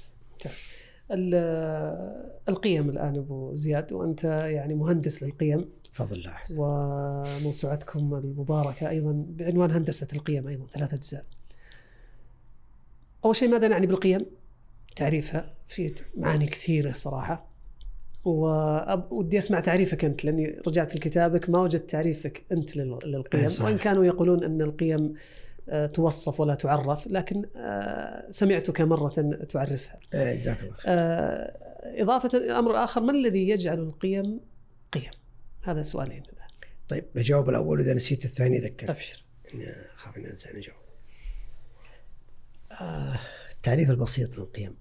القيم الآن أبو زياد، وأنت يعني مهندس للقيم فضل الله، وموسوعتكم المباركة أيضا بعنوان هندسة القيم، أيضا ثلاثة أجزاء. أول شيء ماذا نعني بالقيم؟ تعريفها في معاني كثيرة صراحة، ودي أسمع تعريفك أنت، لأني رجعت لكتابك ما وجدت تعريفك أنت للقيم، وإن كانوا يقولون أن القيم توصف ولا تعرف، لكن سمعتك مرة تعرفها. جزاك الله خير. إضافة الأمر آخر، ما الذي يجعل القيم قيم؟ هذا سؤالين. طيب بجاوب الأول، إذا نسيت الثاني ذكر. أبشر. خاف إن أنسى أجاوب. آه، التعريف البسيط للقيم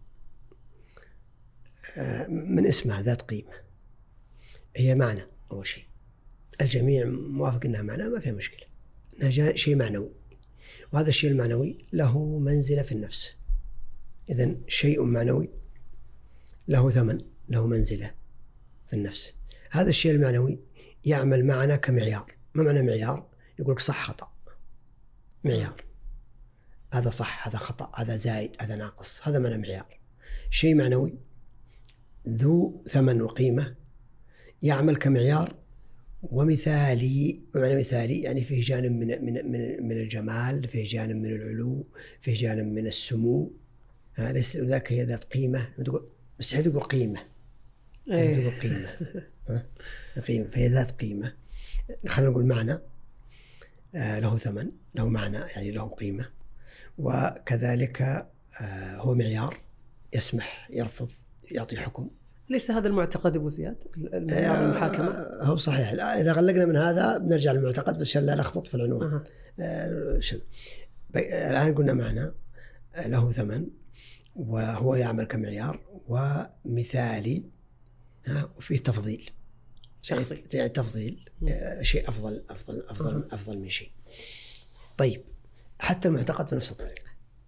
آه، من اسمها ذات قيمة، هي معنى. أول شيء الجميع موافق أنها معنى، ما فيها مشكلة، أنها شيء معنوي، وهذا الشيء المعنوي له منزلة في النفس. إذن شيء معنوي له ثمن، له منزلة في النفس. هذا الشيء المعنوي يعمل معنا كمعيار. ما معنى معيار؟ يقولك صح خطأ، معيار، هذا صح هذا خطأ هذا زائد هذا ناقص، هذا معنى معيار. شيء معنوي ذو ثمن وقيمة يعمل كمعيار ومثالي. معنى مثالي يعني فيه جانب من من من من الجمال، فيه جانب من العلو، فيه جانب من السمو. هذا ذاك هي ذات قيمة. مستحيل تقول قيمة، لازم تقول قيمة. ها قيمة، فهي ذات قيمة. خلينا نقول معنى آه له ثمن، له معنى يعني له قيمة، وكذلك آه هو معيار يسمح يرفض يعطي حكم. ليس هذا المعتقد أبو زياد المعيار المحاكمة؟ هو صحيح. إذا غلقنا من هذا بنرجع للمعتقد، بس لا لخبط في العنوان. أه. آه الآن قلنا معنى له ثمن وهو يعمل كمعيار ومثالي، ها، وفيه تفضيل شخصي، يعني تفضيل آه شيء أفضل أفضل أفضل أه. أفضل من شيء. طيب حتى المعتقد بنفس الطريقة،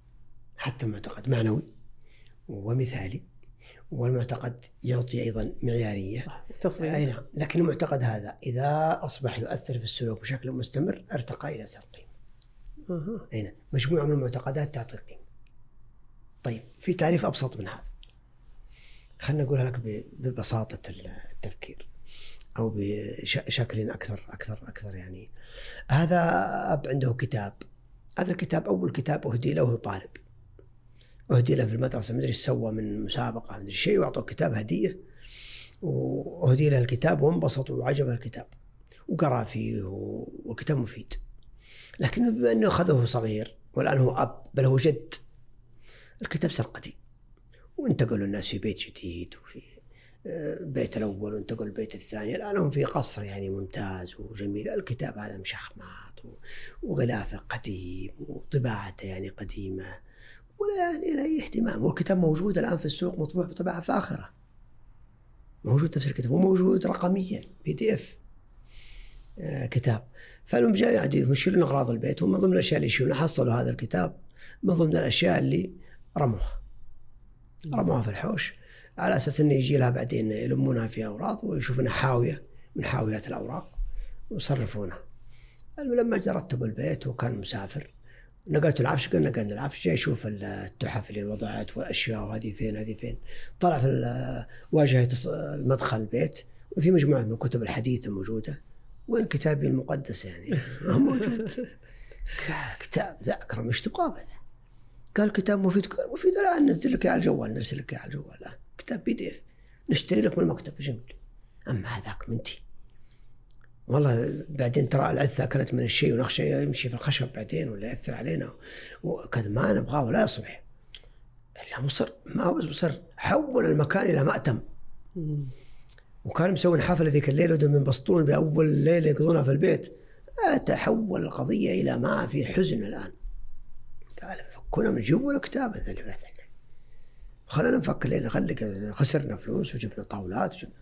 حتى المعتقد معنوي ومثالي، والمعتقد يعطي أيضا معيارية. صح. تفضيل. أي نعم. لكن المعتقد هذا إذا أصبح يؤثر في السلوك بشكل مستمر ارتقى إلى سر قيمة. أه. أي نعم. مجموعة من المعتقدات تعطي قيمة. طيب في تعريف أبسط من هذا، خلنا نقولها لك ببساطة التفكير أو بشكل أكثر أكثر أكثر يعني. هذا أب عنده كتاب، هذا الكتاب أول كتاب أهدي له طالب، أهدي له في المدرسة، مدري ايش سوى من مسابقة مدري شيء، وأعطوه كتاب هدية، وأهدي له الكتاب وانبسط وعجبه الكتاب وقرأ فيه، والكتاب مفيد. لكن بما أنه أخذه صغير والآن هو أب بل هو جد، الكتاب صار قديم وانتقلوا الناس في بيت جديد وفي بيت الأول وانتقلوا البيت الثاني، الآن هم في قصر يعني ممتاز وجميل. الكتاب هذا مشخمات وغلافه قديم وطباعته يعني قديمة ولا يعني لا أي اهتمام. والكتاب موجود الآن في السوق مطبوع بطباعة فاخرة، موجود نفس الكتاب وموجود رقميا بي دي اف آه كتاب. فالهم جاي يعني يشيلون أغراض البيت، ومن ضمن الأشياء اللي يشيلون حصلوا هذا الكتاب من ضمن الأشياء اللي رموها رموها في الحوش، على أساس أنه يجي لها بعدين يلمونها في أوراق ويشوفونها حاوية من حاويات الأوراق ويصرفونها. لما رتبوا البيت وكان مسافر نقلت العفش، قلنا نقلنا العفش، جاي يشوف التحف اللي وضعت والأشياء وهذه فين هذه فين. طلع في واجهة المدخل البيت وفي مجموعة من الكتب الحديثة موجودة. وين كتابي المقدس يعني موجود؟ قال كتاب ذا أكرم ايش تبغاه بذا؟ قال كتاب مفيد. قال مفيد، الآن ننزل لك على الجوال، نرسل لك على الجوال الآن كتاب بي دي اف، نشتري لك من المكتب جميل. أما هذاك منتي والله بعدين ترى العثة أكلت من الشيء ونخشى يمشي في الخشب بعدين ولا يأثر علينا وكذا، ما نبغاه ولا يصلح. إلا مصر، ما هو بس مصر، حول المكان إلى مأتم. وكان مسوي حفلة ذيك الليلة ودهم ينبسطون بأول ليلة يقضونها في البيت، تحول القضية إلى ما في حزن الآن. قال فكنا نجيبوا الكتاب هذا اللي بعدين، خلينا نفكر لنا، خليك خسرنا فلوس وجبنا طاولات وجبنا.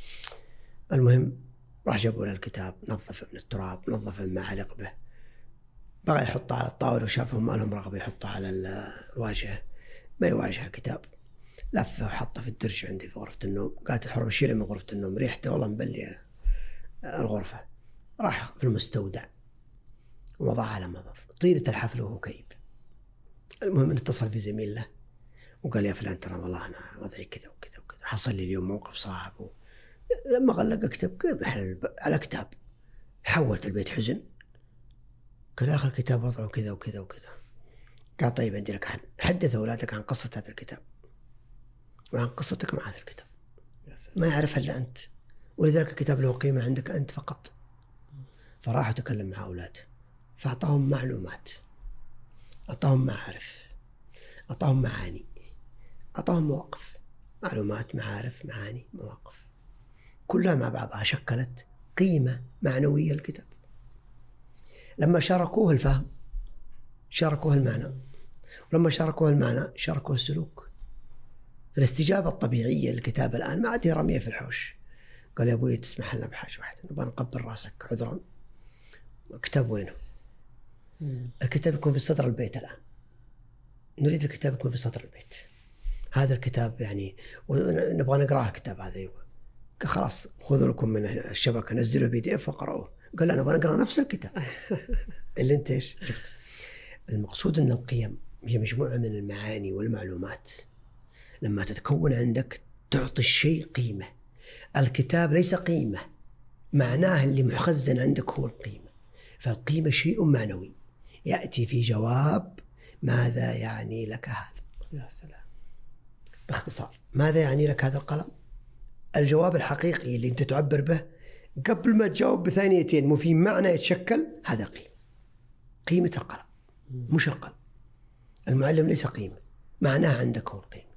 المهم راح جابوا له الكتاب، نظف من التراب، نظف المعالق به، بغى يحطه على الطاولة وشافهم ما لهم رغبة يحطه على الواجهة، ما يواجه الكتاب، لفه وحطه في الدرج عندي في غرفة النوم. قالت الحرم شيله من غرفة النوم، ريحته والله مبلية الغرفة. راح في المستودع ووضع على مضض طيلة الحفل وهو كئيب. المهم ان اتصل في زميل له وقال يا فلان ترى والله انا وضعي كذا وكذا وكذا، حصل لي اليوم موقف صعب و... لما غلق كتاب على كتاب حولت البيت حزن. قال اخر الكتاب وضعه كذا وكذا وكذا. قال طيب عندي لك حل، حدث اولادك عن قصة هذا الكتاب وعن قصتك مع هذا الكتاب، ما يعرفها الا انت، ولذلك الكتاب له قيمة عندك انت فقط. فراح تكلم مع اولاده فاعطاهم معلومات، اعطاهم معارف، اعطاهم معاني، اعطاهم مواقف، معلومات معارف معاني مواقف، كلها مع بعضها شكلت قيمة معنوية الكتاب. لما شاركوه الفهم شاركوه المعنى، ولما شاركوه المعنى شاركوه السلوك. الاستجابة الطبيعية للكتاب الآن ما عاد هي رمية في الحوش. قال يا أبوي تسمح لنا بحاجة واحدة، نبغى نقبل راسك عذرا. الكتاب وينه؟ مم. الكتاب يكون في صدر البيت الآن، نريد الكتاب يكون في صدر البيت. هذا الكتاب يعني نبغى نقرأ الكتاب هذا. يبغى قال خلاص خذوا لكم من الشبكة نزلوا بي دي اف وقرأوه. قال لا نبغى نقرأ نفس الكتاب اللي انت ايش جبت. المقصود ان القيم هي مجموعة من المعاني والمعلومات لما تتكون عندك تعطي الشيء قيمة. الكتاب ليس قيمة، معناه اللي مخزن عندك هو القيمة. فالقيمة شيء معنوي يأتي في جواب ماذا يعني لك هذا. يا سلام. باختصار ماذا يعني لك هذا القلم؟ الجواب الحقيقي اللي انت تعبر به قبل ما تجاوب بثانيتين مو في معنى يتشكل، هذا قيمة. قيمة القلم مش القلم. المعلم ليس قيمة، معناه عندك هو القيمة.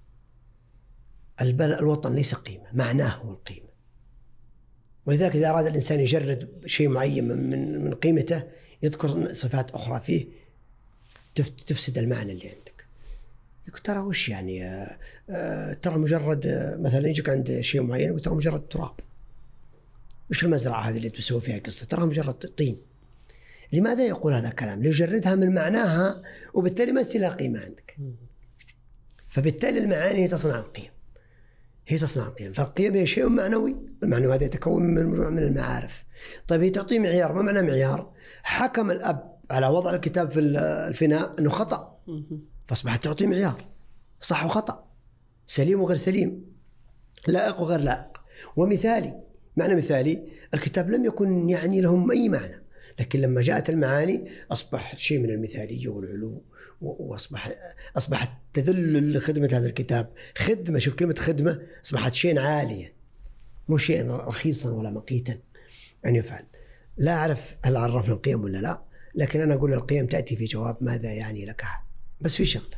الوطن ليس قيمة، معناه هو القيمة. ولذلك إذا أراد الإنسان يجرد شيء معين من من قيمته يذكر صفات أخرى فيه تفسد المعنى اللي عندك. يقول ترى وش يعني آه آه ترى مجرد آه مثلا يجيك عند شيء معين وترى مجرد تراب. وش المزرعة هذه اللي تسوي فيها قصة؟ ترى مجرد طين. لماذا يقول هذا الكلام؟ ليجردها من معناها، وبالتالي ما يصير لها قيمة عندك. فبالتالي المعاني هي تصنع القيم، هي تصنع القيم. فالقيم هي شيء معنوي، المعنوي هذا يتكون من مجموعة من المعارف. طيب هي تعطي معيار. ما معنى معيار؟ حكم الأب على وضع الكتاب في الفناء أنه خطأ، فأصبحت تعطي معيار صح وخطأ، سليم وغير سليم، لائق وغير لائق، ومثالي. معنى مثالي، الكتاب لم يكن يعني لهم أي معنى، لكن لما جاءت المعاني أصبح شيء من المثالية والعلو، وأصبح أصبحت تذل لخدمة هذا الكتاب خدمة. شوف كلمة خدمة، أصبحت شيء عاليا، مو شيء رخيصا ولا مقيتا أن يفعل. لا أعرف هل عرفنا القيم ولا لا، لكن أنا أقول القيم تأتي في جواب ماذا يعني لك أحد. بس في شغلة،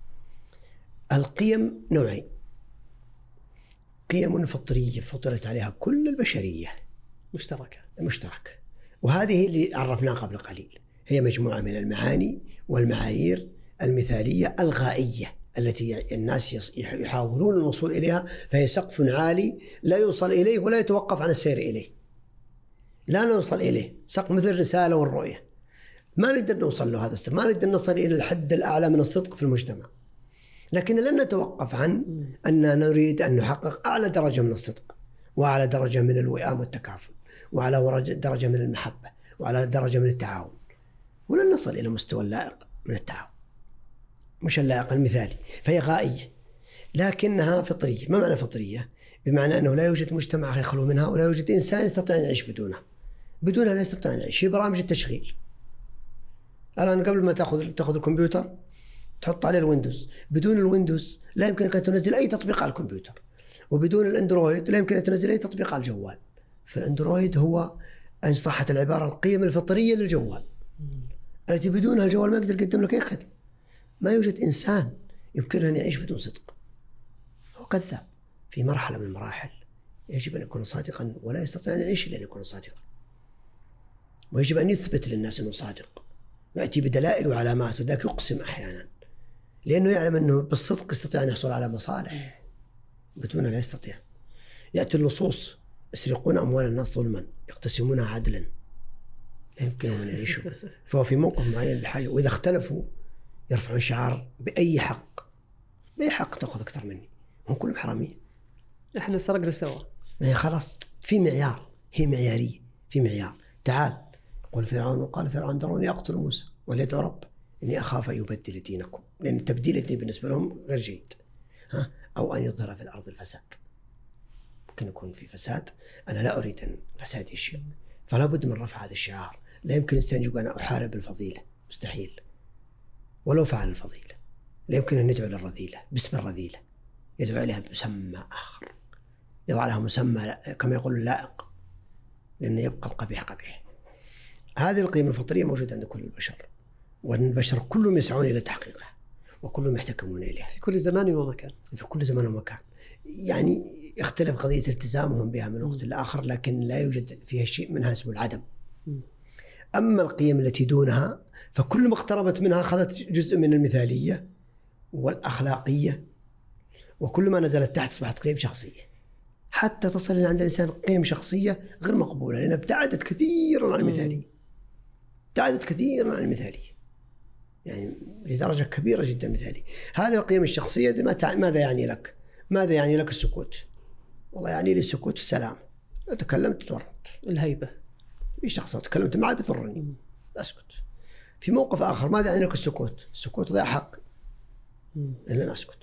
القيم نوعين: قيم فطرية فطرت عليها كل البشرية، مشتركة مشتركة، وهذه اللي عرفناها قبل قليل، هي مجموعة من المعاني والمعايير المثالية الغائية التي الناس يحاولون الوصول إليها، فهي سقف عالي لا يوصل إليه ولا يتوقف عن السير إليه، لا نوصل إليه، سقف مثل الرسالة والرؤية، ما نقدر نوصل له هذا السقف، ما نقدر نصل إلى الحد الأعلى من الصدق في المجتمع، لكن لن نتوقف عن أن نريد أن نحقق أعلى درجة من الصدق، وأعلى درجة من الوئام والتكافل، وعلى درجة من المحبة، وعلى درجة من التعاون، ولن نصل إلى مستوى اللائق من التعاون، مش اللائق المثالي. فهي غائية لكنها فطرية. ما معنى فطرية؟ بمعنى أنه لا يوجد مجتمع يخلو منها، ولا يوجد إنسان يستطيع أن يعيش بدونها. بدونها لا يستطيع أن يعيش. هي برامج التشغيل. الآن قبل ما تأخذ تأخذ الكمبيوتر تحط عليه الويندوز، بدون الويندوز لا يمكنك أن تنزل أي تطبيق على الكمبيوتر، وبدون الأندرويد لا يمكن أن تنزل أي تطبيق على الجوال. فالأندرويد هو إن صحت العبارة القيم الفطرية للجوال التي بدونها الجوال ما يقدر يقدم لك أي خدمة. ما يوجد إنسان يمكنه أن يعيش بدون صدق، هو كذاب. في مرحلة من المراحل يجب أن يكون صادقا، ولا يستطيع أن يعيش إلا أن يكون صادقا، ويجب أن يثبت للناس أنه صادق، يأتي بدلائل وعلامات، وذاك يقسم أحيانا لأنه يعلم أنه بالصدق يستطيع أن يحصل على مصالح، بدون لا يستطيع. يأتي اللصوص يسرقون أموال الناس ظلما، يقتسمونها عدلا، لا يمكنهم أن يعيشوا. فهو في موقف معين بحاجة، وإذا اختلفوا يرفعون شعار بأي حق، بأي حق تأخذ أكثر مني، هم كلهم حراميين، إحنا سرقنا سوا. يعني خلاص في معيار، هي معيارية، في معيار. تعال قل فرعون، وقال فرعون ذروني أقتل موسى وليدعو رب إني أخاف أن يبدل دينكم، لأن تبديل الدين بالنسبة لهم غير جيد. ها؟ أو أن يظهر في الأرض الفساد، ممكن يكون في فساد، أنا لا أريد أن فساد يشيع، فلا بد من رفع هذا الشعار. لا يمكن الإنسان يقول أنا أحارب الفضيلة، مستحيل، ولو فعل الفضيلة. لا يمكن أن ندعو للرذيلة باسم الرذيلة، يدعو إليها بمسمى آخر، يضع لها مسمى كما يقول اللائق، لأن يبقى القبيح قبيح. هذه القيمة الفطرية موجودة عند كل البشر، وأن البشر كلهم يسعون إلى تحقيقها، وكلهم يحتكمون إليها في كل زمان ومكان. في كل زمان ومكان. يعني يختلف قضية التزامهم بها من وقت لآخر، لكن لا يوجد فيها شيء منها اسمه العدم. أما القيم التي دونها فكل ما اقتربت منها أخذت جزء من المثالية والأخلاقية، وكل ما نزلت تحت أصبحت قيم شخصية، حتى تصل إلى عند الإنسان قيم شخصية غير مقبولة، لأنها ابتعدت كثيرا عن المثالية، ابتعدت كثيرا عن المثالية، يعني لدرجة كبيرة جدا مثالية. هذه القيم الشخصية ماذا يعني لك؟ ماذا يعني لك السكوت؟ والله يعني لي السكوت السلام، لو تكلمت تورط. الهيبة، في شخص لو تكلمت معه بيضرني، أسكت. في موقف آخر ماذا يعني لك السكوت؟ السكوت ذا حق، إلا أسكت.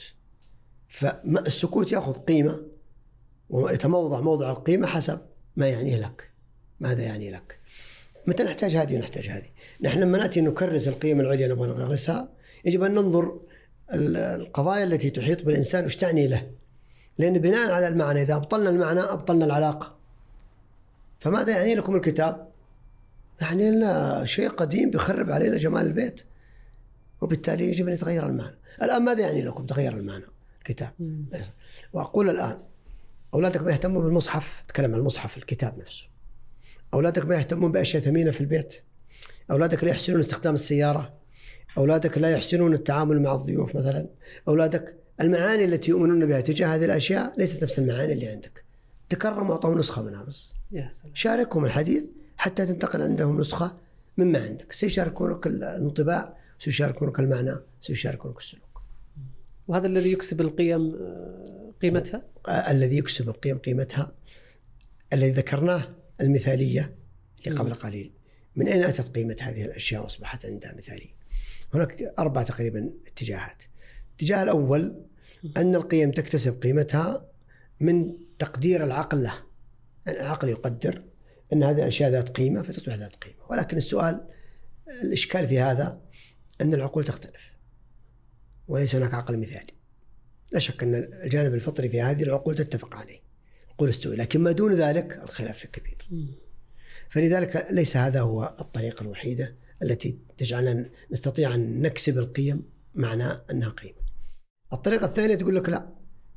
فالسكوت يأخذ قيمة ويتموضع موضع القيمة حسب ما يعنيه لك. ماذا يعني لك؟ متى نحتاج هذه ونحتاج هذه؟ نحن لما نأتي نكرس القيم العليا نبغى نغرسها، يجب أن ننظر القضايا التي تحيط بالإنسان وش تعني له، لأن بناء على المعنى إذا أبطلنا المعنى أبطلنا العلاقة. فماذا يعني لكم الكتاب؟ يعني لنا شيء قديم بيخرب علينا جمال البيت، وبالتالي يجب أن يتغير المعنى. الآن ماذا يعني لكم تغير المعنى الكتاب؟ وأقول الآن أولادك ما يهتمون بالمصحف، تكلم عن المصحف الكتاب نفسه. أولادك ما يهتمون بأشياء ثمينة في البيت، أولادك لا يحسنون استخدام السيارة، أولادك لا يحسنون التعامل مع الضيوف مثلا، أولادك المعاني التي يؤمنون بها تجاه هذه الأشياء ليست نفس المعاني اللي عندك. تكرم وأعطوا نسخة منها بس، شاركهم الحديث حتى تنتقل عندهم نسخة مما عندك، سيشاركونك الانطباع، سيشاركونك المعنى، سيشاركونك السلوك. وهذا الذي يكسب القيم قيمتها؟ الذي يكسب القيم قيمتها الذي ذكرناه المثالية اللي قبل قليل. من أين أتت قيمة هذه الأشياء وأصبحت عندها مثالية؟ هناك أربع تقريبا اتجاهات. الاتجاه الأول أن القيم تكتسب قيمتها من تقدير العقل له. العقل يقدر أن هذه الأشياء ذات قيمة فتصبح ذات قيمة. ولكن السؤال، الإشكال في هذا أن العقول تختلف وليس هناك عقل مثالي. لا شك أن الجانب الفطري في هذه العقول تتفق عليه، عقول استوي، لكن ما دون ذلك الخلاف كبير. فلذلك ليس هذا هو الطريقة الوحيدة التي تجعلنا نستطيع أن نكسب القيم معنى أنها قيمة. الطريقة الثانية تقول لك لا،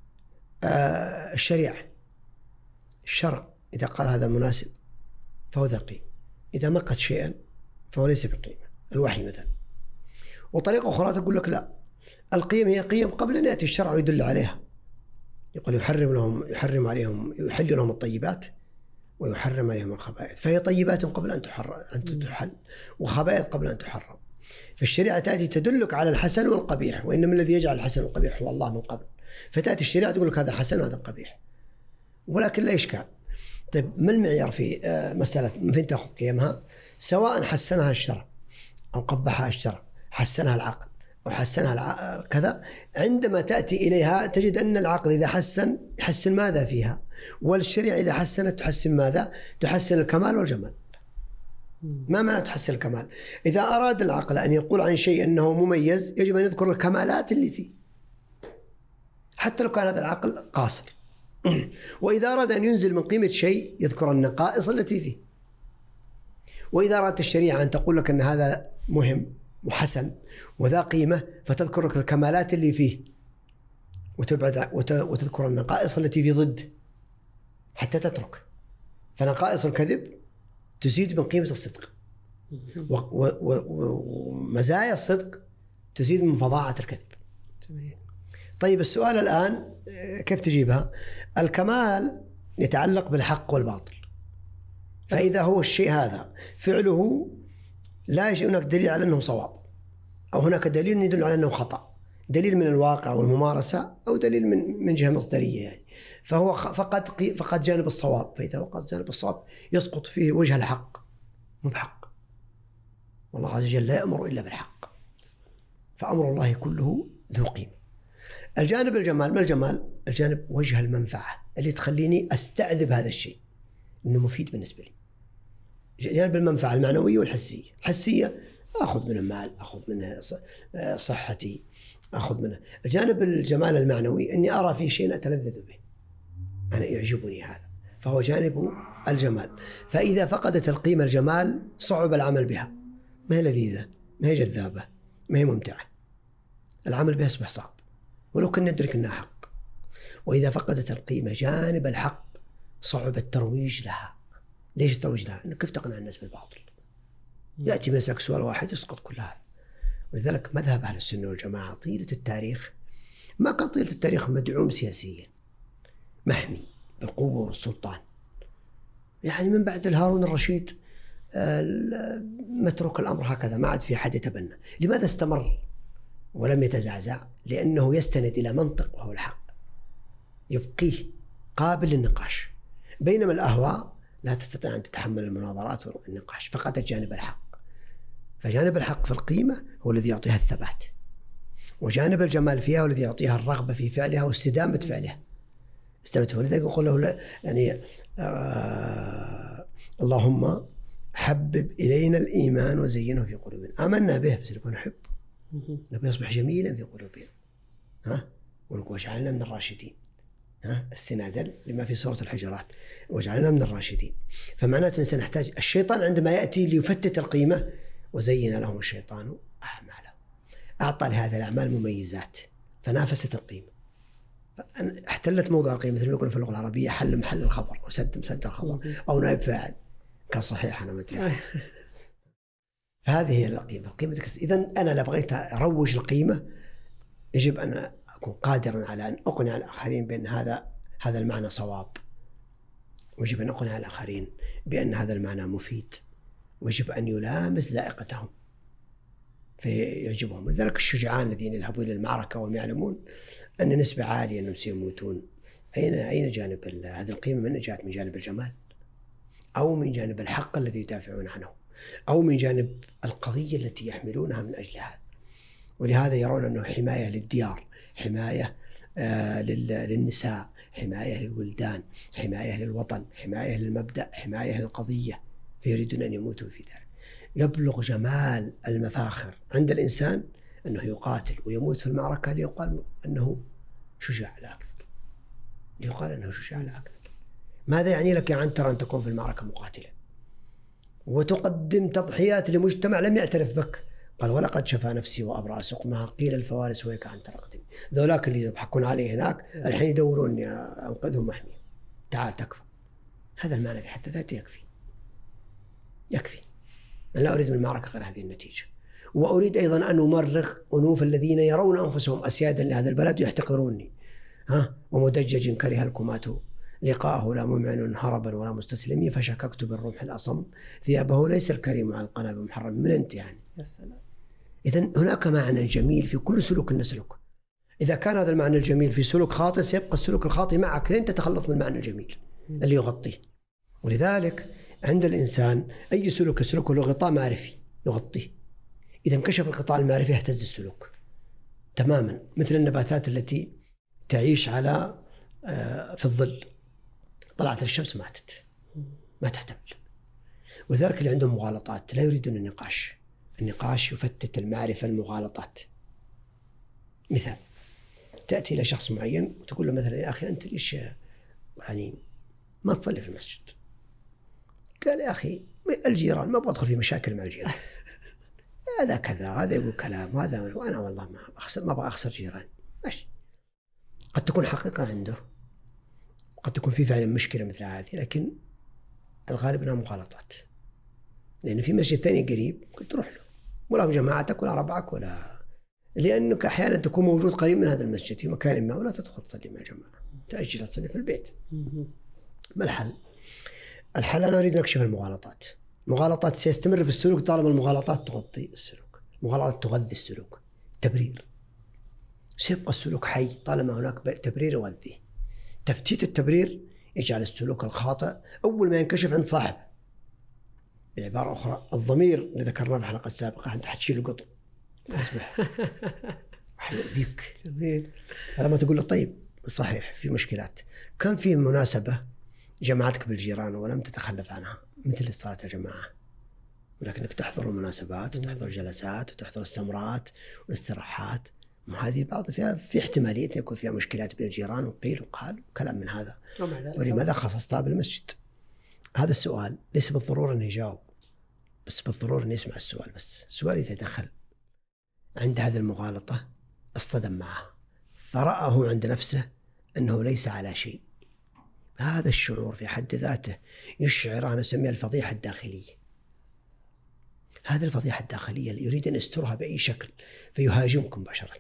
آه الشريعة، الشرع إذا قال هذا مناسب فهو ذا قيمة، إذا مقت شيئا فهو ليس بقيمة، الوحي مثلا. وطريقة أخرى تقول لك لا، القيم هي قيم قبل أن يأتي الشرع ويدل عليها. يقول يحرم لهم يحرم عليهم يحل لهم الطيبات ويحرم عليهم الخبائث، فهي طيبات قبل أن تحرم أن تحل وخبائث قبل أن تحرم. فالشريعة تأتي تدلك على الحسن والقبيح، وإنما الذي يجعل الحسن والقبيح هو الله من قبل. فتأتي الشريعة تقول لك هذا حسن وهذا قبيح، ولكن لا إشكال. طيب ما المعيار في مسألة من فين تأخذ قيمها؟ سواء حسنها الشرع أو قبحها الشرع، حسنها العقل أو حسنها العقل كذا، عندما تأتي إليها تجد أن العقل إذا حسن يحسن ماذا فيها، والشريعة إذا حسنت تحسن ماذا؟ تحسن الكمال والجمال. ما معنى تحسن الكمال؟ إذا أراد العقل أن يقول عن شيء أنه مميز يجب أن يذكر الكمالات اللي فيه حتى لو كان هذا العقل قاصر. وإذا أراد أن ينزل من قيمة شيء يذكر النقائص التي فيه. وإذا أردت الشريعة أن تقول لك أن هذا مهم وحسن وذا قيمة فتذكر لك الكمالات اللي فيه وتبعد وتذكر النقائص التي في ضد حتى تترك. فنقائص الكذب تزيد من قيمة الصدق، ومزايا الصدق تزيد من فظاعة الكذب. طيب السؤال الآن كيف تجيبها؟ الكمال يتعلق بالحق والباطل، فإذا هو الشيء هذا فعله لا يجي هناك دليل على أنه صواب، أو هناك دليل يدل على أنه خطأ، دليل من الواقع والممارسة أو دليل من من جهة مصدرية يعني، فهو فقد فقد جانب الصواب. فإذا وقع جانب الصواب يسقط فيه وجه الحق، مو بحق. والله عز وجل لا يأمر إلا بالحق، فأمر الله كله ذو قيمة. الجانب الجمال، ما الجمال؟ الجانب وجه المنفعة اللي تخليني أستعذب هذا الشيء إنه مفيد بالنسبة لي. جانب المنفعة المعنوية والحسية. الحسية أخذ منه مال، أخذ منه صحتي، أخذ منه. الجانب الجمال المعنوي إني أرى في شيء أتلذذ به، أنا يعجبني هذا، فهو جانب الجمال. فإذا فقدت القيمة الجمال صعب العمل بها، ما هي لذيذة، ما هي جذابة، ما هي ممتعة، العمل بها يصبح صعب ولو كنا ندرك أنها حق. وإذا فقدت القيمة جانب الحق صعب الترويج لها. ليش الترويج لها؟ إنه كيف تقنع الناس بالباطل؟ يأتي من يسألك سؤال واحد يسقط كل هذا. ولذلك مذهب أهل السنة والجماعة طيلة التاريخ ما كان طيلة التاريخ مدعوم سياسيا محمي بالقوة والسلطان. يعني من بعد الهارون الرشيد مترك الأمر هكذا، ما عاد في أحد يتبنى. لماذا استمر ولم يتزعزع؟ لأنه يستند إلى منطق وهو الحق، يبقيه قابل للنقاش، بينما الأهواء لا تستطيع أن تتحمل المناظرات والنقاش، فقدت جانب الحق. فجانب الحق في القيمة هو الذي يعطيها الثبات، وجانب الجمال فيها هو الذي يعطيها الرغبة في فعلها واستدامة فعلها. استدامة. ولذلك يقول له يعني آه اللهم حبب إلينا الإيمان وزينه في قلوبنا. آمنا به بس نبغى نحب، نبغى يصبح جميلا في قلوبنا، ها، ونقول واجعلنا من الراشدين، ها، استنادا لما في سورة الحجرات، واجعلنا من الراشدين. فمعناته الإنسان يحتاج الشيطان عندما يأتي ليفتت القيمة وزين لهم الشيطان أعمالهم، أعطى لهذا الأعمال مميزات فنافست القيمة، احتلت موضع القيمة، مثل ما يقولون في اللغة العربية حل محل الخبر وسد مسد الخبر أو نائب فاعل، كان صحيح أنا ما أدري. فهذه هي القيمة. القيمة إذن أنا لو بغيت أروج القيمة يجب أن أكون قادرا على أن أقنع الآخرين بأن هذا هذا المعنى صواب، ويجب أن أقنع الآخرين بأن هذا المعنى مفيد، ويجب أن يلامس ذائقتهم فيعجبهم. لذلك الشجعان الذين يذهبون إلى المعركة وهم يعلمون أن نسبة عالية أنهم سيموتون، أين أين جانب هذه القيمة؟ من جاءت من جانب الجمال أو من جانب الحق الذي يدافعون عنه أو من جانب القضية التي يحملونها من أجل هذا. ولهذا يرون أنه حماية للديار، حماية آه للنساء، حماية للولدان، حماية للوطن، حماية للمبدأ، حماية للقضية، فيريدون أن يموتوا في ذلك. يبلغ جمال المفاخر عند الإنسان أنه يقاتل ويموت في المعركة ليقال أنه شجاع لا أكثر، ليقال أنه شجاع لا أكثر. ماذا يعني لك يا عنتر أن تكون في المعركة مقاتلا وتقدم تضحيات لمجتمع لم يعترف بك؟ قال ولقد شفى نفسي وأبرأ سقمها قيل الفوارس ويك عنتر أقدم. ذولاك اللي يضحكون عليه هناك الحين يدوروني أنقذهم محمي، تعال تكفى. هذا المعنى في حد ذاته يكفي يكفي. أنا لا أريد من المعركة غير هذه النتيجة. وأريد أيضا أن أمرغ أنوف الذين يرون أنفسهم أسيادا لهذا البلد يحتقروني، ها ومدجج كره الكمات لقاءه لا ممعن هربا ولا مستسلمي فشككت بالرمح الأصم ثيابه ليس الكريم على القنا بمحرم. من أنت يعني؟ يا سلام. إذن هناك معنى جميل في كل سلوك نسلك. إذا كان هذا المعنى الجميل في سلوك خاطئ سيبقى السلوك الخاطئ معك لين تتخلص من المعنى الجميل اللي يغطيه. ولذلك عند الإنسان أي سلوك سلوك له غطاء معرفي يغطيه. إذا انكشف الغطاء المعرفي يهتز السلوك تماما، مثل النباتات التي تعيش على في الظل، طلعت الشمس ماتت ما تحتمل. ولذلك اللي عندهم مغالطات لا يريدون النقاش. النقاش يفتت المعرفة المغالطات. مثال، تأتي إلى شخص معين وتقول له مثلا يا أخي أنت ليش يعني ما تصلي في المسجد؟ قال يا أخي الجيران ما أبغى أدخل في مشاكل مع الجيران، هذا كذا هذا يقول كلام هذا، وأنا والله ما أخسر ما أبغى أخسر جيراني. ماشي، قد تكون حقيقة عنده، قد تكون في فعلا مشكلة مثل هذه، لكن الغالب أنها مغالطات. لأن في مسجد ثاني قريب قلت تروح له ولا جماعتك ولا ربعك ولا، لأنك أحيانا تكون موجود قريب من هذا المسجد في مكان ما ولا تدخل تصلي مع الجماعة، تأجل تصلي في البيت. ما الحل؟ الحل أنا أريد نكشف المغالطات. المغالطات سيستمر في السلوك طالما المغالطات تغطي السلوك، المغالطات تغذي السلوك. تبرير، سيبقى السلوك حي طالما هناك تبرير يغذيه. تفتيت التبرير يجعل السلوك الخاطئ أول ما ينكشف عند صاحبه. بعبارة أخرى، الضمير اللي ذكرناه في الحلقة السابقة أنت حتشيل القطن أصبح حيؤذيك. جميل. فلما تقول له طيب صحيح في مشكلات، كان في مناسبة جمعتك بالجيران ولم تتخلف عنها مثل صلاة الجماعة، ولكنك تحضر المناسبات وتحضر الجلسات وتحضر السمرات والاستراحات، وهذه بعض فيها في احتمالية أن يكون فيها مشكلات بين الجيران وقيل وقال وكلام من هذا، ولماذا خصصتها بالمسجد؟ هذا السؤال ليس بالضرورة أن يجاوب، بس بالضرورة أن يسمع السؤال. بس السؤال إذا دخل عند هذه المغالطة اصطدم معه فرأه عند نفسه أنه ليس على شيء، هذا الشعور في حد ذاته يشعر، أنا أسميها الفضيحة الداخلية. هذه الفضيحة الداخلية يريد أن يسترها بأي شكل فيهاجمك مباشرة،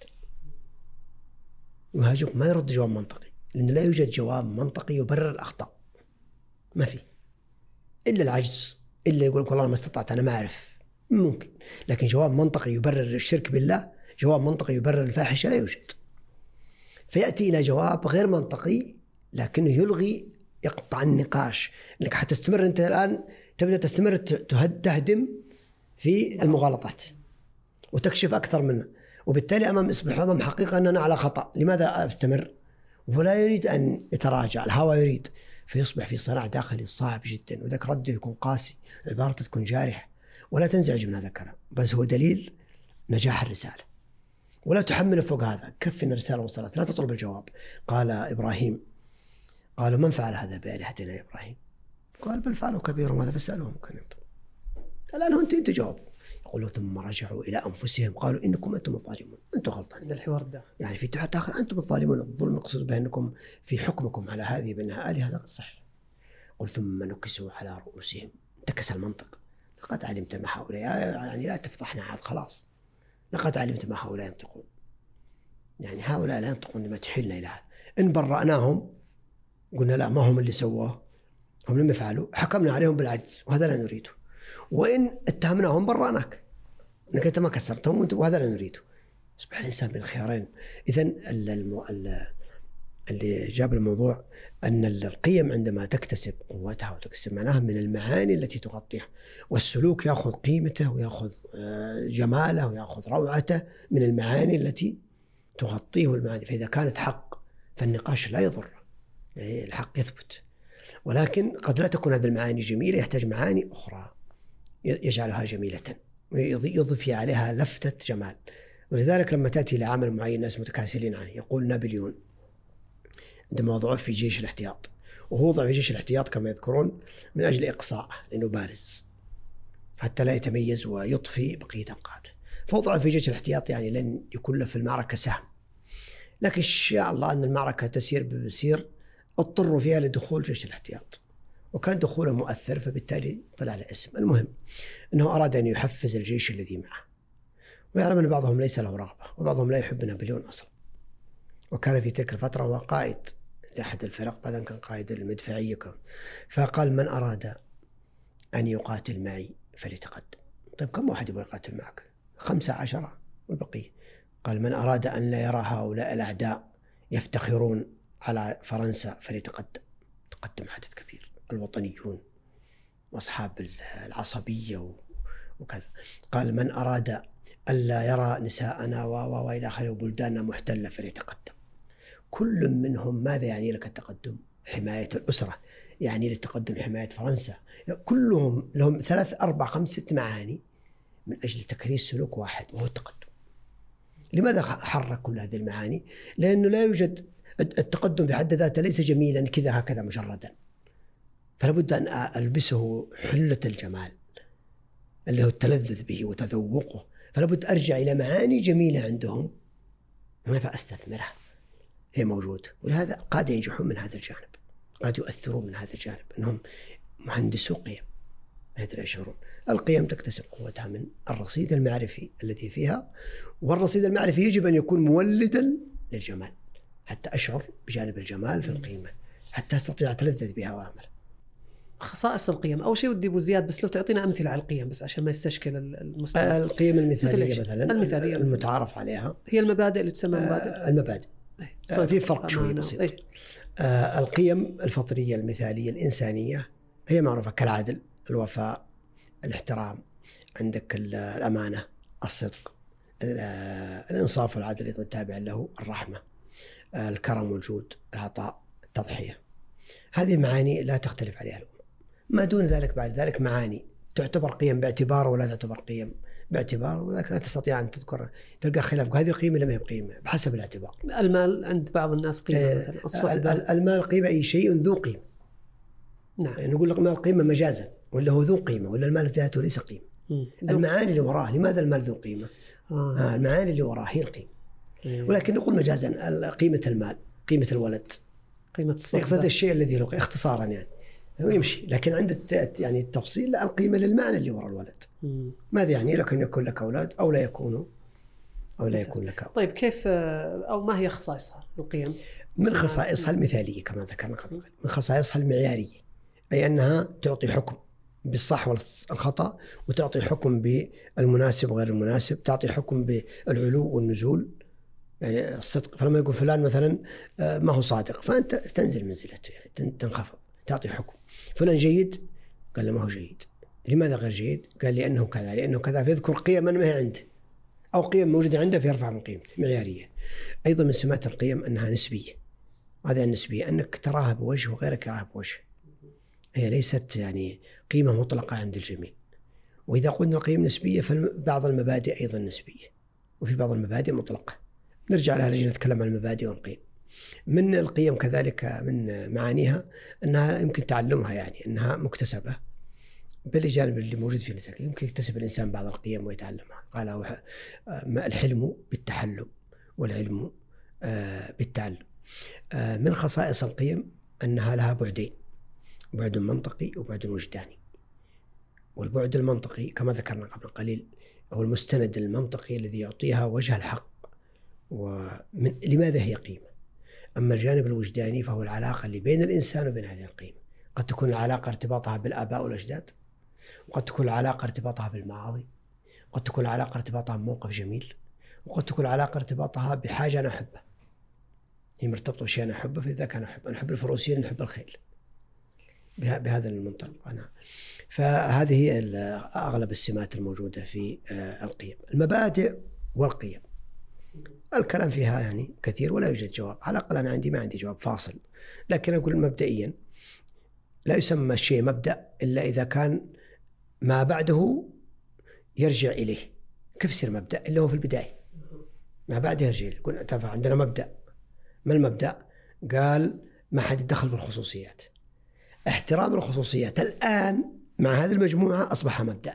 يهاجمك، ما يرد جواب منطقي، لأن لا يوجد جواب منطقي يبرر الأخطاء، ما في إلا العجز، إلا يقول لك والله ما استطعت أنا ما أعرف، ممكن، لكن جواب منطقي يبرر الشرك بالله، جواب منطقي يبرر الفاحشة لا يوجد. فيأتي إلى جواب غير منطقي لكنه يلغي، يقطع النقاش، لأنك حتستمر أنت الآن تبدأ تستمر تهدم في المغالطات وتكشف أكثر منه، وبالتالي أمام إصبح أمام حقيقة أننا على خطأ. لماذا أستمر؟ ولا يريد أن يتراجع، الهوى يريد، فيصبح في صراع داخلي صعب جدا، وذاك رده يكون قاسي، عبارته تكون جارحة، ولا تنزعج من هذا الكلام، بس هو دليل نجاح الرسالة. ولا تحمل فوق هذا، كفي أن الرسالة وصلت، لا تطلب الجواب. قال إبراهيم، قالوا من فعل هذا بآلهتنا يا إبراهيم؟ قال بل فعلوا كبيرهم هذا فاسألوهم كان ينطق. الآن هو أنت تجاوب. يقولوا ثم رجعوا إلى أنفسهم قالوا إنكم أنتم الظالمون، أنتم غلطانين. هذا الحوار الداخلي، يعني في داخل أنتم الظالمون. الظلم يقصد بأنكم في حكمكم على هذه بأنها آلهة، هذا صح. قل ثم نكسوا على رؤوسهم، انتكس المنطق. لقد علمت ما هؤلاء، يعني لا تفضحنا عاد خلاص، لقد علمت ما هؤلاء ينطقون، يعني هؤلاء لا ينطقون لما تحيلنا إلى هذا. إن برأناهم قلنا لا ما هم اللي سووه، هم لم يفعلوا، حكمنا عليهم بالعجز، وهذا لا نريده. وإن اتهمناهم برأناك أنك أنت ما كسرتهم وهذا لا نريده. يصبح الإنسان بين الخيارين. إذن اللي جاب الموضوع أن القيم عندما تكتسب قوتها وتكتسب معناها من المعاني التي تغطيها، والسلوك يأخذ قيمته ويأخذ جماله ويأخذ روعته من المعاني التي تغطيه والمعاني. فإذا كانت حق فالنقاش لا يضر، الحق يثبت. ولكن قد لا تكون هذه المعاني جميلة، يحتاج معاني أخرى يجعلها جميلة ويضيف عليها لفتة جمال. ولذلك لما تأتي لعمل معين الناس متكاسلين عنه، يقول نابليون عندما وضعوه في جيش الاحتياط، وهو وضع في جيش الاحتياط كما يذكرون من أجل إقصاءه لأنه بارز حتى لا يتميز ويطفي بقية القادة، فوضعه في جيش الاحتياط يعني لن يكون له في المعركة سهم. لكن شاء الله أن المعركة تسير بسير اضطروا فيها لدخول جيش الاحتياط، وكان دخوله مؤثر فبالتالي طلع له اسم. المهم أنه أراد أن يحفز الجيش الذي معه، ويعلم أن بعضهم ليس له رغبة وبعضهم لا يحب نابليون أصلا، وكان في تلك الفترة هو قائد لأحد الفرق، بعدين كان قائد المدفعية. فقال من أراد أن يقاتل معي فليتقدم. طيب كم واحد يبغى يقاتل معك؟ خمسة عشرة والبقية. قال من أراد أن لا يرى هؤلاء الأعداء يفتخرون على فرنسا فليتقدم. تقدم عدد كبير، الوطنيون وأصحاب العصبية وكذا. قال من أراد ألا يرى نساءنا وإلى آخره وبلداننا محتلة فليتقدم. كل منهم ماذا يعني لك التقدم؟ حماية الأسرة، يعني للتقدم حماية فرنسا. كلهم لهم ثلاث أربع خمسة معاني من أجل تكريس سلوك واحد وهو التقدم. لماذا حرك كل هذه المعاني؟ لأنه لا يوجد التقدم بحد ذاته ليس جميلا كذا هكذا مجردا، فلا بد أن ألبسه حلة الجمال اللي هو التلذذ به وتذوقه، فلا بد أرجع إلى معاني جميلة عندهم فأستثمرها، هي موجودة. ولهذا قاد ينجحون من هذا الجانب، قاد يؤثرون من هذا الجانب، أنهم مهندسو قيم بحيث لا يشعرون. القيم تكتسب قوتها من الرصيد المعرفي الذي فيها، والرصيد المعرفي يجب أن يكون مولدا للجمال حتى أشعر بجانب الجمال في القيمة، حتى أستطيع أتلذذ بها وأعمل. خصائص القيم أول شيء ودي أبو زياد، بس لو تعطينا أمثلة على القيم بس عشان ما يستشكل المستمع. القيم المثالية مثلا المثالية المتعارف عليها هي المبادئ اللي تسمى مبادئ. المبادئ آه في فرق شوي بسيط. أيه. آه القيم الفطرية المثالية الإنسانية هي معروفة كالعدل، الوفاء، الاحترام، عندك الأمانة، الصدق، الإنصاف والعدل إذا تابع له، الرحمة، الكرم والجود، العطاء، التضحية. هذه معاني لا تختلف عليها الأمة. ما دون ذلك بعد ذلك معاني تعتبر قيم باعتبار ولا تعتبر قيم باعتبار، ولكن لا تستطيع أن تذكر تلقى خلاف هذه قيمة لما هي قيمة بحسب الاعتبار. المال عند بعض الناس قيمة آه مثلا، الصحبة. المال قيمة أي شيء ذو قيمة. نعم. يعني نقول لك المال قيمة مجازا، ولا هو ذو قيمة، ولا المال ذاته ليس قيمة. المعاني اللي وراه، لماذا المال ذو قيمة؟ آه. آه المعاني اللي وراه هي القيمة. آه. ولكن نقول مجازا قيمة المال، قيمة الولد، قيمة الصحبة، يقصد الشيء الذي له اختصارا يعني ويمشي. لكن عند يعني التفصيل لا، القيمة للمعنى اللي وراء الولد. مم. ماذا يعني لك أن يكون لك أولاد أو لا يكونوا أو لا يكون لك أولاد. طيب كيف أو ما هي خصائصها القيم؟ من خصائصها المثالية كما ذكرنا قبل، من خصائصها المعيارية، أي أنها تعطي حكم بالصح والخطأ، وتعطي حكم بالمناسب وغير المناسب، تعطي حكم بالعلو والنزول، يعني الصدق. فلما يقول فلان مثلا ما هو صادق فأنت تنزل منزلته، يعني تنخفض، تعطي حكم. فلان جيد، قال له ما هو جيد. لماذا غير جيد؟ قال لأنه كذا لأنه كذا، فيذكر قيما ما هي عنده أو قيم موجودة عنده فيرفع من قيمته. معيارية. أيضا من سمات القيم أنها نسبية. هذه النسبية أنك تراها بوجه وغيرك يراها بوجه، هي ليست يعني قيمة مطلقة عند الجميع. وإذا قلنا القيم نسبية فبعض المبادئ أيضا نسبية، وفي بعض المبادئ مطلقة. نرجع لها لجي نتكلم عن المبادئ والقيم. من القيم كذلك من معانيها أنها يمكن تعلمها، يعني أنها مكتسبة بالجانب اللي موجود في الإنسان. يمكن يكتسب الإنسان بعض القيم ويتعلمها. قال الحلم بالتحلم والعلم بالتعلم. من خصائص القيم أنها لها بعدين، بعد منطقي وبعد وجداني. والبعد المنطقي كما ذكرنا قبل قليل هو المستند المنطقي الذي يعطيها وجه الحق ومن لماذا هي قيمة. أما الجانب الوجداني فهو العلاقة اللي بين الإنسان وبين هذه القيمة. قد تكون العلاقة ارتباطها بالآباء والأجداد، وقد تكون العلاقة ارتباطها بالماضي، وقد تكون العلاقة ارتباطها بموقف جميل، وقد تكون العلاقة ارتباطها بحاجة أنا أحبها، هي مرتبطة بشيء أنا أحبه، فإذا كان أحب أنا أحب الفروسية نحب الخيل بهذا المنطلق أنا. فهذه هي أغلب السمات الموجودة في القيم. المبادئ والقيم الكلام فيها يعني كثير ولا يوجد جواب، على الأقل أنا عندي ما عندي جواب فاصل، لكن أقول مبدئيا لا يسمى الشيء مبدأ إلا إذا كان ما بعده يرجع إليه. كيف يصير مبدأ إلا هو في البداية ما بعده يرجع إليه؟ يقول عندنا مبدأ، ما المبدأ؟ قال ما حد يدخل في الخصوصيات، احترام الخصوصيات. الآن مع هذه المجموعة أصبح مبدأ،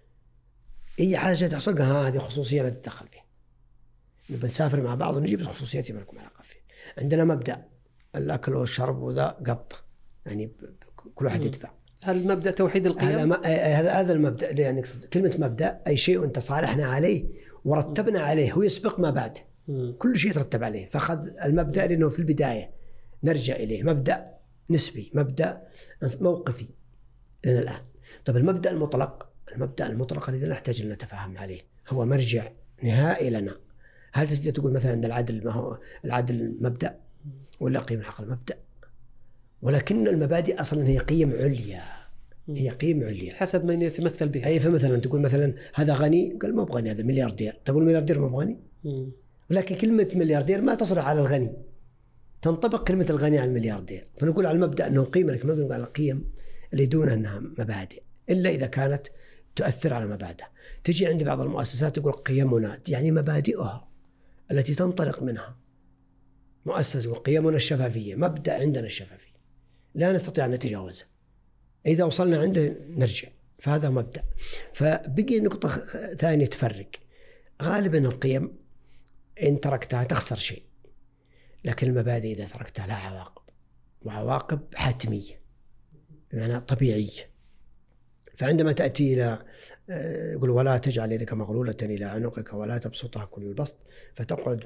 أي حاجة تحصل ها هذه خصوصية لا تتدخل فيها، نبي نسافر مع بعض ونجيب الخصوصيات ما لكم علاقة فيه. عندنا مبدأ الأكل والشرب وذا قط، يعني كل واحد يدفع. هل مبدأ توحيد القيم؟ هذا هذا المبدأ اللي يعني كلمة مبدأ أي شيء تصالحنا عليه ورتبنا عليه، هو يسبق ما بعد، كل شيء يترتب عليه. فأخذ المبدأ لأنه في البداية نرجع إليه، مبدأ نسبي، مبدأ موقفي لنا الآن. طب المبدأ المطلق، المبدأ المطلق الذي نحتاج أن نتفاهم عليه هو مرجع نهائي لنا. هل تستطيع تقول مثلا أن العدل ما هو العدل مبدأ ولا قيم الحق المبدأ؟ ولكن المبادئ أصلا هي قيم عليا، هي قيم عليا حسب من يتمثل بها. أي فمثلا تقول مثلا هذا غني، قال ما بغني هذا ملياردير، تقول ملياردير ما بغني، ولكن كلمة ملياردير ما تصرح على الغني، تنطبق كلمة الغني على الملياردير. فنقول على المبدأ أنه قيمة، لكن ما نقول على القيم اللي دون أنها مبادئ إلا إذا كانت تؤثر على مبادئ. تجي عند بعض المؤسسات تقول قيمنا، يعني مبادئها التي تنطلق منها مؤسسة، وقيمنا الشفافية، مبدأ عندنا الشفافية لا نستطيع أن نتجاوزه، إذا وصلنا عنده نرجع، فهذا مبدأ. فبقي نقطة ثانية تفرق، غالبا القيم إن تركتها تخسر شيء، لكن المبادئ إذا تركتها لها عواقب، وعواقب حتمية بمعنى طبيعية. فعندما تأتي إلى يقول ولا تجعل يدك مغلولة إلى عنقك ولا تبسطها كل البسط فتقعد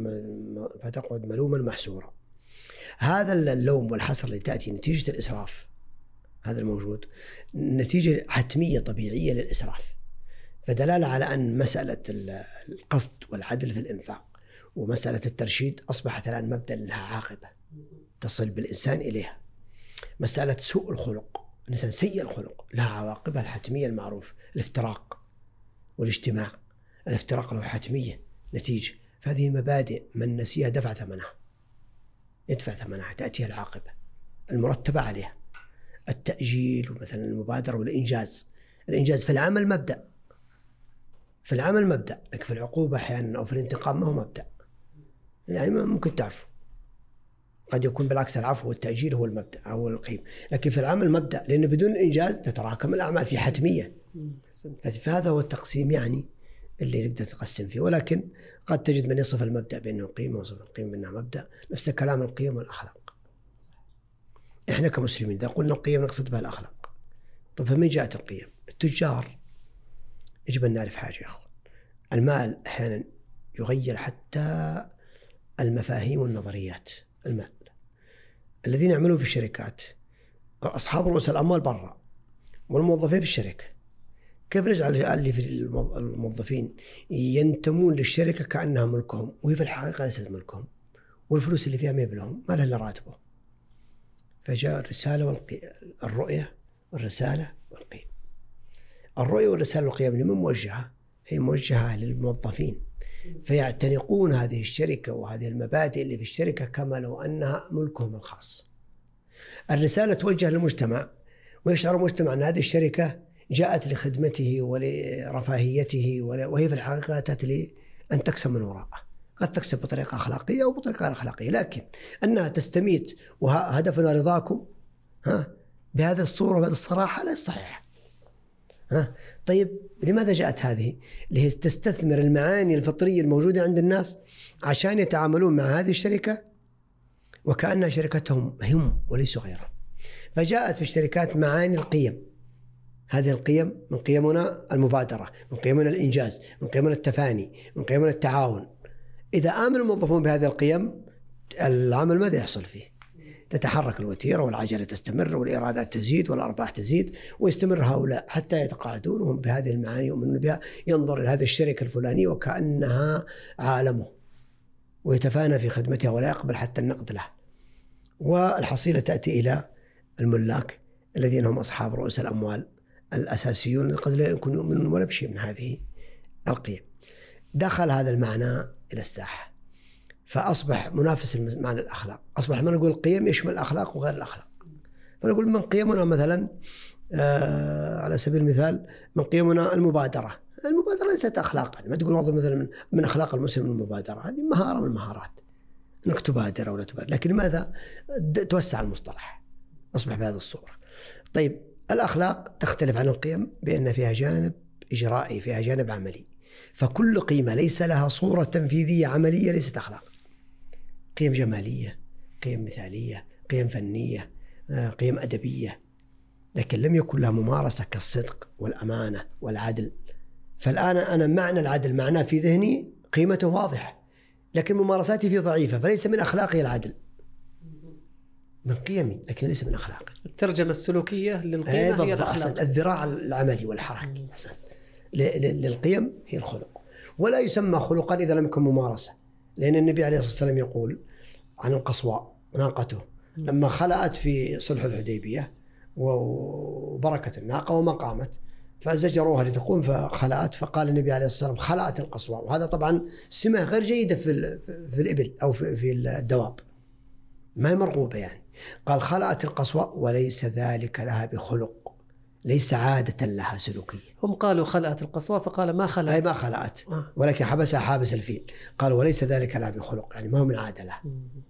فتقعد ملوما محسورا. هذا اللوم والحسر اللي تأتي نتيجة الإسراف، هذا الموجود نتيجة حتمية طبيعية للإسراف، فدلالة على أن مسألة القصد والعدل في الإنفاق ومسألة الترشيد أصبحت الآن مبدأ لها عاقبة تصل بالإنسان إليها. مسألة سوء الخلق، الإنسان سيء الخلق لها عواقبها الحتمية المعروف، الافتراق والاجتماع، الافتراق له حتمية نتيجة. فهذه مبادئ من نسيها دفع ثمنها، يدفع ثمنها، تأتيها العاقبة المرتبة عليها. التأجيل ومثلا المبادرة والإنجاز، الإنجاز في العمل مبدأ، في العمل مبدأ، لكن في العقوبة أحيانا أو في الانتقام ما هو مبدأ، يعني ممكن تعفو، قد يكون بالعكس العفو والتأجيل هو المبدأ أو القيم، لكن في العمل مبدأ، لأن بدون الإنجاز تتراكم الأعمال في حتمية. فهذا هو التقسيم يعني اللي نقدر تقسم فيه. ولكن قد تجد من يصف المبدأ بأنه قيمة ويصف القيم بأنه مبدأ، نفس كلام القيم والأخلاق. إحنا كمسلمين إذا قلنا القيم نقصد بها الأخلاق. طب فمن جاءت القيم؟ التجار يجب أن نعرف حاجة يا أخوان، المال أحيانا يغير حتى المفاهيم والنظريات. المال الذين يعملون في الشركات أصحاب رؤوس الأموال برا والموظفين في الشركة، كيف نجعل اللي في الموظفين ينتمون للشركة كأنها ملكهم وهي في الحقيقة ليست ملكهم، والفلوس اللي فيها ما لهم، ما لها إلا راتبه. فجاء الرسالة والقيم، الرؤية والرسالة والقيم. الرؤية والرسالة والقيم لمن موجهة؟ هي موجهة للموظفين، فيعتنقون هذه الشركة وهذه المبادئ اللي في الشركة كما لو أنها ملكهم الخاص. الرسالة توجه للمجتمع، ويشعر المجتمع أن هذه الشركة جاءت لخدمته ولرفاهيته، وهي في الحقيقة تأتي أن تكسب من وراءه. قد تكسب بطريقة أخلاقية أو بطريقة غير أخلاقية، لكن أنها تستميت وهدفنا رضاكم ها بهذا الصورة وهذا الصراحة لا صحيح. ها طيب لماذا جاءت هذه؟ اللي تستثمر المعاني الفطرية الموجودة عند الناس عشان يتعاملون مع هذه الشركة وكأنها شركتهم هم وليسوا غيرها. فجاءت في الشركات معاني القيم، هذه القيم من قيمنا المبادرة، من قيمنا الإنجاز، من قيمنا التفاني، من قيمنا التعاون. إذا آمن الموظفون بهذه القيم العمل ماذا يحصل فيه؟ تتحرك الوتيرة والعجلة تستمر والإيرادات تزيد والأرباح تزيد، ويستمر هؤلاء حتى يتقاعدون وهم بهذه المعاني يؤمنون بها، ينظر إلى هذه الشركة الفلانية وكأنها عالمه ويتفانى في خدمتها ولا يقبل حتى النقد له. والحصيلة تأتي إلى الملاك الذين هم أصحاب رؤوس الأموال الأساسيون قد لا يكونوا يؤمنون ولا بشيء من هذه القيم. دخل هذا المعنى إلى الساحة فأصبح منافس معنى الأخلاق. أصبح ما نقول القيم يشمل الأخلاق وغير الأخلاق. فنقول من قيمنا مثلا آه على سبيل المثال من قيمنا المبادرة. المبادرة ليست أخلاقا، ما تقول والله مثلا من, من أخلاق المسلم المبادرة، هذه مهارة من المهارات أنك تبادر أو لا تبادر، لكن لماذا توسع المصطلح أصبح بهذه الصورة. طيب الأخلاق تختلف عن القيم بأن فيها جانب إجرائي، فيها جانب عملي. فكل قيمة ليس لها صورة تنفيذية عملية ليست أخلاق. قيم جمالية، قيم مثالية، قيم فنية، قيم أدبية، لكن لم يكن لها ممارسة كالصدق والأمانة والعدل. فالآن أنا معنى العدل معناه في ذهني قيمته واضحة، لكن ممارساتي فيه ضعيفة، فليس من أخلاقي العدل، من قيمي لكن ليس من أخلاقي. الترجمة السلوكية للقيمة هي الأخلاق. الذراع العملي والحركي للقيم هي الخلق، ولا يسمى خلقا إذا لم يكن ممارسة. لأن النبي عليه الصلاة والسلام يقول عن القصواء ناقته لما خلأت في صلح الحديبية وبركة الناقة وما قامت فزجروها لتقوم فخلأت، فقال النبي عليه الصلاة والسلام خلأت القصواء. وهذا طبعا سمة غير جيدة في في الإبل أو في في الدواب، ما هي مرغوبة يعني. قال خلأت القصواء وليس ذلك لها بخلق، ليس عادة لها سلوكية. هم قالوا خلأت القصواء فقال ما خلأت، أي ما خلأت آه. ولكن حبسها حابس الفيل. قال وليس ذلك لها بخلق، يعني ما هو من عادة لها،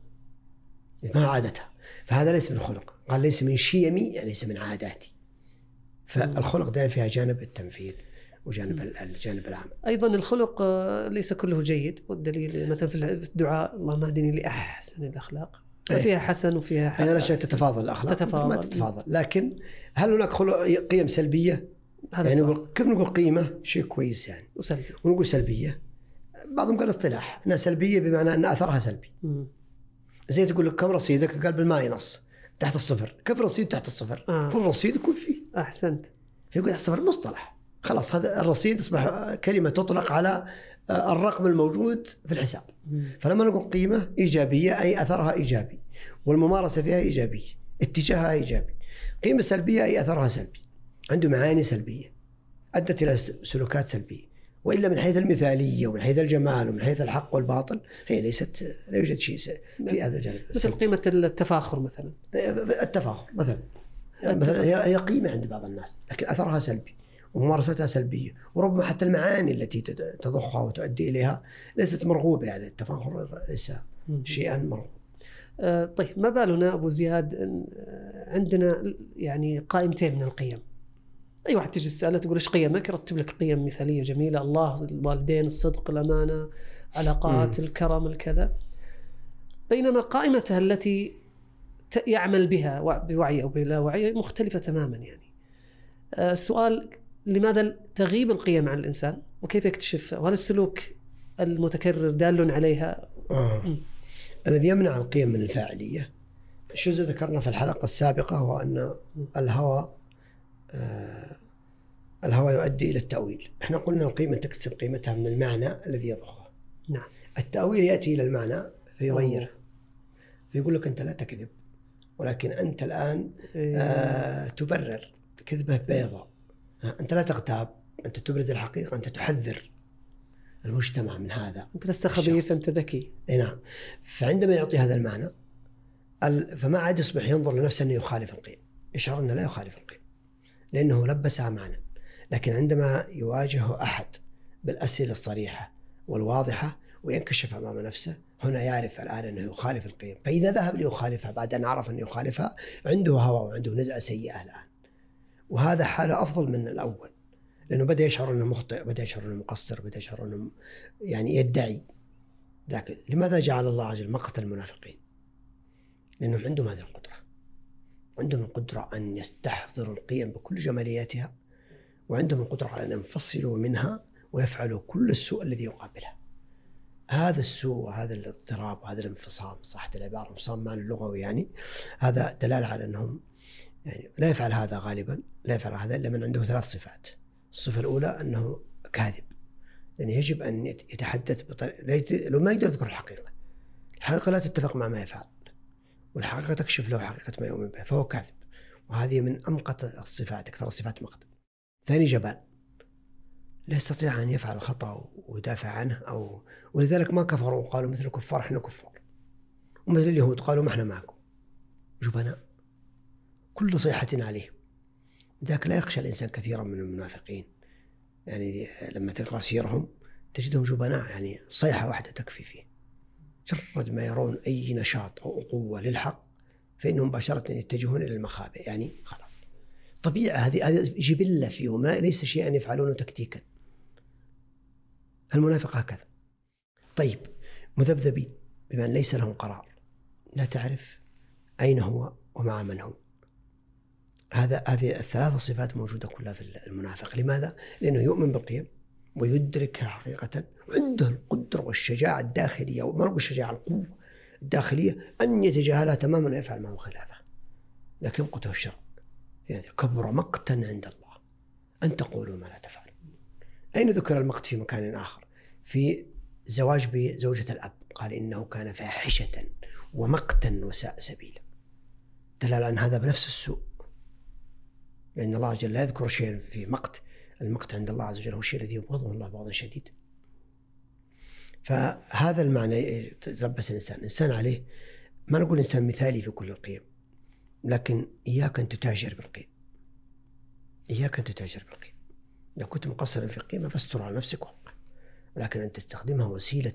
ما عادتها، فهذا ليس من خلق. قال ليس من شيمي، يعني ليس من عاداتي. فالخلق دائما فيها جانب التنفيذ وجانب الجانب العام. أيضا الخلق ليس كله جيد، والدليل مثلا في الدعاء اللهم اهدني لأحسن الأخلاق، فيها حسن وفيها حسن. أنا أشياء تتفاضل الأخلاق تتفاضل. ما تتفاضل، لكن هل هناك قيم سلبية؟ يعني نقول كيف نقول قيمة شيء كويس يعني وسلبي، ونقول سلبية. بعضهم قال اصطلاح أنها سلبية بمعنى أن أثرها سلبي. م. زي تقول لك كم رصيدك؟ قال بالماء ينص تحت الصفر. كيف رصيد تحت الصفر؟ آه. فل رصيد يكون فيه. أحسنت. فيقول تحت الصفر مصطلح، خلاص هذا الرصيد أصبح كلمة تطلق على الرقم الموجود في الحساب. م. فلما نقول قيمة إيجابية أي أثرها إيجابي، والممارسة فيها إيجابية، اتجاهها إيجابي. قيمة سلبية أي أثرها سلبي، عنده معاني سلبية أدت إلى سلوكات سلبية. وإلا من حيث المثالية ومن حيث الجمال ومن حيث الحق والباطل هي ليست، لا يوجد شيء في هذا الجانب. مثل قيمة التفاخر مثلا. التفاخر مثلا مثلا هي قيمة عند بعض الناس لكن أثرها سلبي وممارستها سلبية، وربما حتى المعاني التي تضخها وتؤدي إليها ليست مرغوبة. يعني التفاخر ليس شيئا مرغوب. آه طيب ما بالنا أبو زياد عندنا يعني قائمتين من القيم، أي واحد تجي تسأله تقول إيش قيمك؟ يرتب لك قيم مثالية جميلة، الله، الوالدين، الصدق، الأمانة، علاقات، م. الكرم، الكذا. بينما قائمتها التي يعمل بها بوعي أو بلا وعي مختلفة تماما. يعني آه السؤال لماذا تغيب القيم عن الإنسان وكيف يكتشفها؟ وهل السلوك المتكرر دال عليها؟ آه. الذي يمنع القيم من الفاعلية شو ذكرنا في الحلقة السابقة هو أن الهوى آه الهوى يؤدي إلى التأويل. احنا قلنا القيمة تكتسب قيمتها من المعنى الذي يضخه. نعم. التأويل يأتي إلى المعنى فيغيره، فيقول لك أنت لا تكذب، ولكن أنت الآن آه تبرر كذبة بيضاء. أنت لا تغتاب، أنت تبرز الحقيقة، أنت تحذر المجتمع من هذا. أنت لست خبيث، أنت ذكي. أي نعم. فعندما يعطي هذا المعنى فما عاد يصبح ينظر لنفسه أنه يخالف القيم، يشعر أنه لا يخالف القيم لأنه لبسها معنى. لكن عندما يواجه أحد بالأسئلة الصريحة والواضحة وينكشف أمام نفسه، هنا يعرف الآن أنه يخالف القيم. فإذا ذهب ليخالفها بعد أن عرف أنه يخالفها عنده هوى وعنده نزعة سيئة الآن، وهذا حالة أفضل من الأول لأنه بدأ يشعر أنه مخطئ، بدأ يشعر أنه مقصر، بدأ يشعر أنه يعني يدعي. لكن لماذا جعل الله عز وجل مقت المنافقين؟ لأنهم عندهم هذه القدرة، عندهم القدرة أن يستحضروا القيم بكل جمالياتها، وعندهم القدرة على أن ينفصلوا منها ويفعلوا كل السوء الذي يقابلها. هذا السوء، هذا الاضطراب، هذا الانفصام، صحة العبارة انفصام معنى اللغوي يعني، هذا دلالة على أنهم يعني لا يفعل هذا غالبا، لا يفعل هذا إلا من عنده ثلاث صفات. الصفة الأولى أنه كاذب، يعني يجب أن يتحدث بطريقة لو ما يقدر يذكر الحقيقة، الحقيقة لا تتفق مع ما يفعل، والحقيقة تكشف له حقيقة ما يؤمن به، فهو كاذب، وهذه من أمقت الصفات، أكثر الصفات مقت. ثاني جبان، لا يستطيع أن يفعل الخطأ ويدافع عنه، أو ولذلك ما كفروا وقالوا مثل الكفار إحنا كفار، ومثل اليهود قالوا ما إحنا معكم. جبناء كل صيحة عليه. ذاك لا يخشى الإنسان كثيرا من المنافقين، يعني لما تقرأ سيرهم تجدهم جبناء، يعني صيحة واحدة تكفي فيه. مجرد ما يرون أي نشاط أو قوة للحق فإنهم مباشرة يتجهون إلى المخابئ، يعني خلاص طبيعة، هذه هذه جبلة فيهم، ليس شيئا يفعلونه تكتيكا. المنافق هكذا. طيب مذبذبين بمعنى ليس لهم قرار، لا تعرف أين هو ومع من هو. هذا هذه الثلاث صفات موجودة كلها في المنافق. لماذا؟ لأنه يؤمن بالقيم ويدركها حقيقة، وعنده القدرة والشجاعة الداخلية، وما نقول الشجاعة، القوة الداخلية أن يتجاهلها تماما ويفعل ما هو خلافه، لكن يمقته الشرع. يعني كبر مقتا عند الله أن تقولوا ما لا تفعلون. أين ذكر المقت في مكان آخر؟ في زواج بزوجة الأب، قال إنه كان فاحشة ومقتا وساء سبيلا، دلال عن هذا بنفس السوء، لأن الله جل لا يذكر شيء في مقت. المقت عند الله عز وجل هو الشيء الذي يبغضه الله بغضا شديد. فهذا المعنى يتلبس الإنسان إنسان عليه، ما نقول إنسان مثالي في كل القيم، لكن إياك أن تتاجر بالقيم، إياك أن تتاجر بالقيم. لو كنت مقصرا في قيمة فاستر على نفسك وقع، لكن أن تستخدمها وسيلة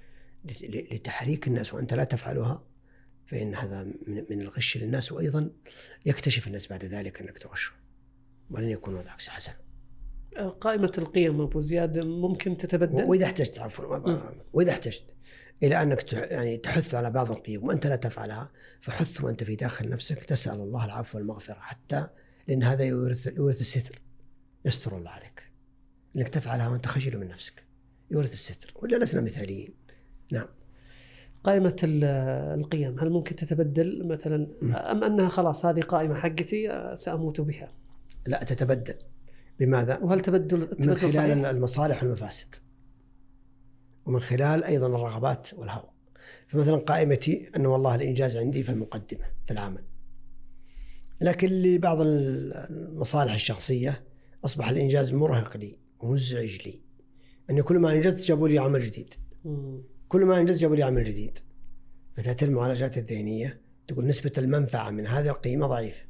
لتحريك الناس وأنت لا تفعلها، فإن هذا من الغش للناس، وأيضا يكتشف الناس بعد ذلك أنك تغشه ولن يكون وضعك حسن. قائمة القيم أبو زياد ممكن تتبدل وإذا احتجت عفوا وإذا احتجت إلى أنك يعني تحث على بعض القيم وأنت لا تفعلها، فحث وأنت في داخل نفسك تسأل الله العفو والمغفرة، حتى لأن هذا يورث يورث الستر، يستر الله عليك أنك تفعلها وأنت خجل من نفسك، يورث الستر. ولا لسنا مثاليين. نعم. قائمة القيم هل ممكن تتبدل مثلا، أم أنها خلاص هذه قائمة حقتي سأموت بها؟ لا، تتبدل. بماذا؟ وهل تبدل, تبدل من خلال صحيح؟ المصالح والمفاسد، ومن خلال أيضا الرغبات والهوى. فمثلا قائمتي أن والله الإنجاز عندي في المقدمة في العمل، لكن لبعض المصالح الشخصية أصبح الإنجاز مرهق لي ومزعج لي، أن كل ما أنجزت جابوا لي عمل جديد، كل ما أنجزت جابوا لي عمل جديد. فتأتي المعالجات الذهنية تقول نسبة المنفعة من هذه القيمة ضعيفة،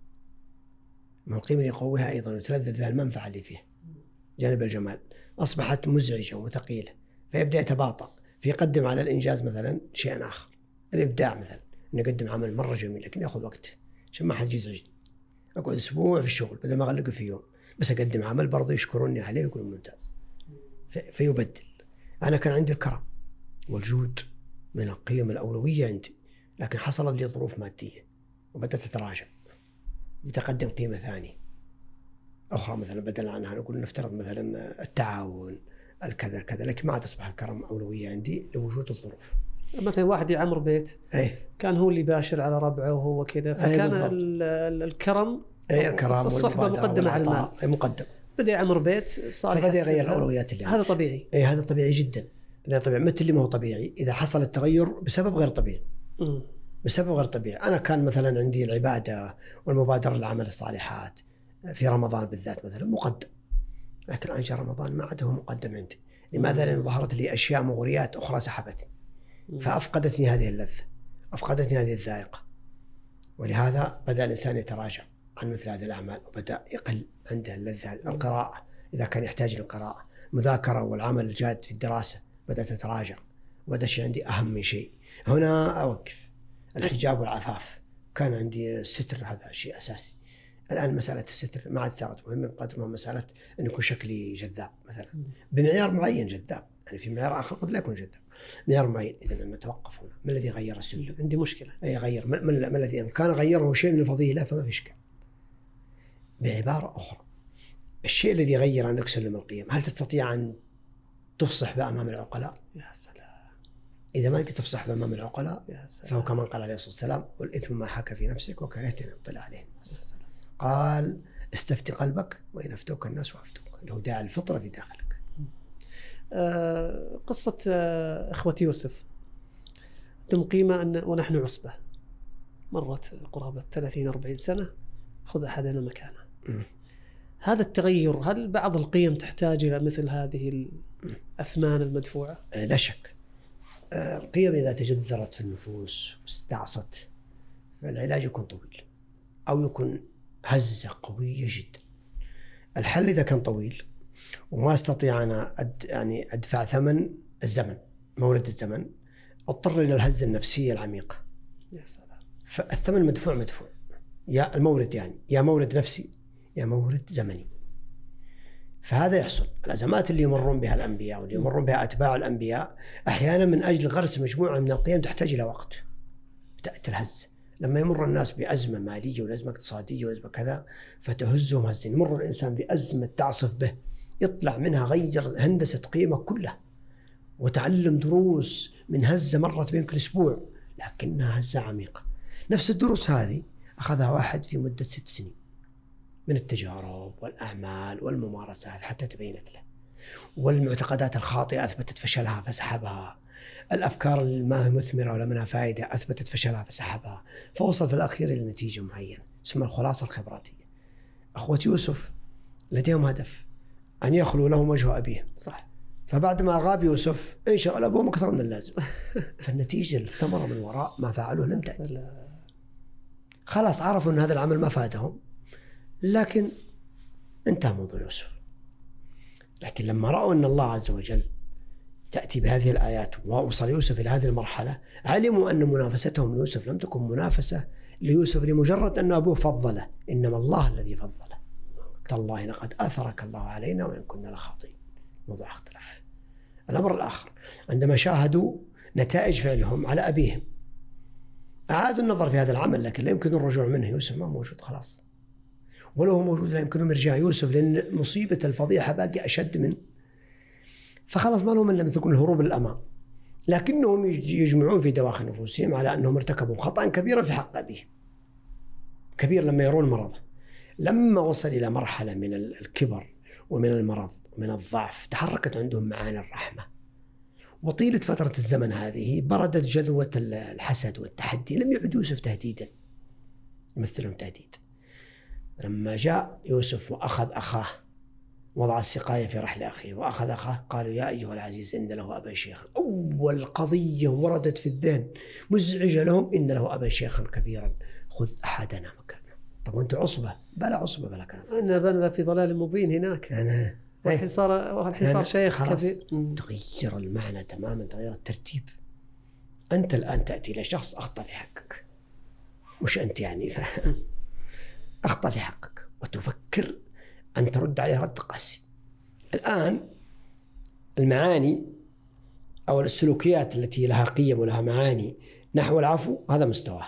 ما القيمة اللي يقويها أيضا وتلذذ بها المنفعة اللي فيها جانب الجمال، أصبحت مزعجة وثقيلة، فيبدأ يتباطأ فيقدم على الإنجاز مثلا شيئا آخر، الإبداع مثلا، أن يقدم عمل مرة جميل لكن يأخذ وقت عشان ما حد يزعجني، أقعد أسبوع في الشغل بدل ما أغلقه في يوم، بس أقدم عمل برضه يشكروني عليه ويقولون ممتاز، فيبدل. أنا كان عندي الكرم والجود من القيم الأولوية عندي، لكن حصلت لي ظروف مادية وبدأت أتراجع، بتقدم قيمة ثانية أخرى مثلا بدل عنها، نقول نفترض مثلا التعاون الكذا الكذا، لكن ما عاد أصبح الكرم أولوية عندي لوجود الظروف. مثلا واحد يعمر بيت أيه؟ كان هو اللي باشر على ربعه وهو كذا، فكان أيه الكرم أيه الكرم الصحبة مقدمة على المال، أي مقدم. بدأ يعمر بيت صار بدأ يغير الأولويات اللي هذا طبيعي. أي هذا طبيعي جدا، لا طبيعي مثل اللي ما هو طبيعي إذا حصل التغير بسبب غير طبيعي. م. بسبب غير طبيعي. أنا كان مثلا عندي العبادة والمبادرة للعمل الصالحات في رمضان بالذات مثلا مقدم، لكن الآن جاء رمضان ما عاد هو مقدم عندي. لماذا؟ لأن ظهرت لي أشياء مغريات أخرى سحبتني، فأفقدتني هذه اللذة، أفقدتني هذه الذائقة، ولهذا بدأ الإنسان يتراجع عن مثل هذه الأعمال وبدأ يقل عنده اللذة. القراءة إذا كان يحتاج للقراءة، مذاكرة والعمل الجاد في الدراسة بدأت تتراجع، وبدأ شيء عندي أهم من شيء. هنا أوقف. الحجاب والعفاف كان عندي الستر، هذا شيء أساسي. الآن مسألة الستر ما عاد صارت مهمة بقدر ما مسألة أن يكون شكلي جذاب مثلا بمعيار معين جذاب، يعني في معيار آخر قد لا يكون جذاب، معيار معين. إذن نتوقف هنا. ما الذي غير السلوك؟ عندي مشكلة. أي غير ما, ما الذي إن كان غيره شيء من الفضيلة فما في إشكال. بعبارة أخرى، الشيء الذي غير عندك سلم القيم هل تستطيع أن تفصح بأمام العقلاء؟ يا سلام. إذا ما قدرت تفصح بأمام العقلاء فهو كمان قال عليه الصلاة والسلام: والإثم ما حك في نفسك وكرهت أن يطلع عليه الناس. قال: استفتي قلبك وإن أفتوك الناس وأفتوك، له داعي الفطرة في داخلك. آه قصة آه إخوة يوسف تم قيمة أن ونحن عصبة، مرت قرابة ثلاثين أربعين سنة، خذ أحدنا مكانه. م. هذا التغير، هل بعض القيم تحتاج إلى مثل هذه الأثمان المدفوعة؟ آه لا شك. آه القيم إذا تجذرت في النفوس واستعصت فالعلاج يكون طويل أو يكون هزة قوية جدا. الحل إذا كان طويل وما استطيع أنا أد يعني أدفع ثمن الزمن، مورد الزمن، اضطر إلى الهزة النفسية العميقة. يا سلام. فالثمن مدفوع مدفوع، يا المورد يعني يا مورد نفسي يا مورد زمني. فهذا يحصل. الأزمات اللي يمرون بها الأنبياء واللي يمرون بها أتباع الأنبياء أحيانا من أجل غرس مجموعة من القيم تحتاج إلى وقت، تأتي الهزة. لما يمر الناس بأزمة مالية وأزمة اقتصادية وأزمة كذا فتهزهم هزة. يمر الإنسان بأزمة تعصف به، يطلع منها غير هندسة قيمة كلها وتعلم دروس من هزة مرت بينك الأسبوع لكنها هزة عميقة. نفس الدروس هذه أخذها واحد في مدة ست سنين من التجارب والأعمال والممارسات حتى تبينت له، والمعتقدات الخاطئة أثبتت فشلها فسحبها، الأفكار اللي ما هي مثمرة ولا منها فائدة أثبتت فشلها فسحبها، فوصل في الأخير إلى نتيجة معينة اسمها الخلاصة الخبراتية. أخوة يوسف لديهم هدف أن يخلوا لهم وجه أبيهم، صح. فبعد ما غاب يوسف انشغل أبوهم أكثر من اللازم، فالنتيجة الثمرة من وراء ما فعلوه لم تأتي. خلاص عرفوا أن هذا العمل ما فادهم، لكن انتهى موضوع يوسف. لكن لما رأوا أن الله عز وجل تأتي بهذه الآيات ووصل يوسف إلى هذه المرحلة، علموا أن منافستهم ليوسف لم تكن منافسة ليوسف لمجرد أن أبوه فضله، إنما الله الذي فضله. تالله لقد آثرك الله علينا وإن كنا لخاطئين. موضوع اختلف. الأمر الآخر، عندما شاهدوا نتائج فعلهم على أبيهم أعادوا النظر في هذا العمل، لكن لا يمكن الرجوع منه. يوسف ما موجود خلاص، ولو هو موجود لا يمكنهم إرجاع يوسف، لأن مصيبة الفضيحة باقي أشد من، فخلاص ما لهم إلا مثل كل الهروب للأمام. لكنهم يجمعون في دواخل نفوسهم على أنهم ارتكبوا خطأ كبيرا في حق أبيه، كبير لما يرون مرضه. لما وصل إلى مرحلة من الكبر ومن المرض ومن الضعف تحركت عندهم معاني الرحمة، وطيلة فترة الزمن هذه بردت جذوة الحسد والتحدي. لم يعد يوسف تهديدا يمثلهم تهديد. لما جاء يوسف وأخذ أخاه وضع السقاية في رحل أخيه وأخذ أخاه، قالوا يا أيها العزيز إن له أبا شيخا. أول قضية وردت في الذهن مزعجة لهم، إن له أبا شيخا كبيرا خذ أحدنا مكانه. طب وأنت عصبة؟ بلا عصبة بلا كلام، أنا بنا في ضلال مبين هناك. أنا والحين صار والحين صار شيخ كبير. تغير المعنى تماما، تغير الترتيب. أنت الآن تأتي لشخص أخطأ في حقك، مش أنت يعني أخطأ في حقك وتفكر أن ترد عليه رد قاسي. الآن المعاني أو السلوكيات التي لها قيم ولها معاني نحو العفو هذا مستواه.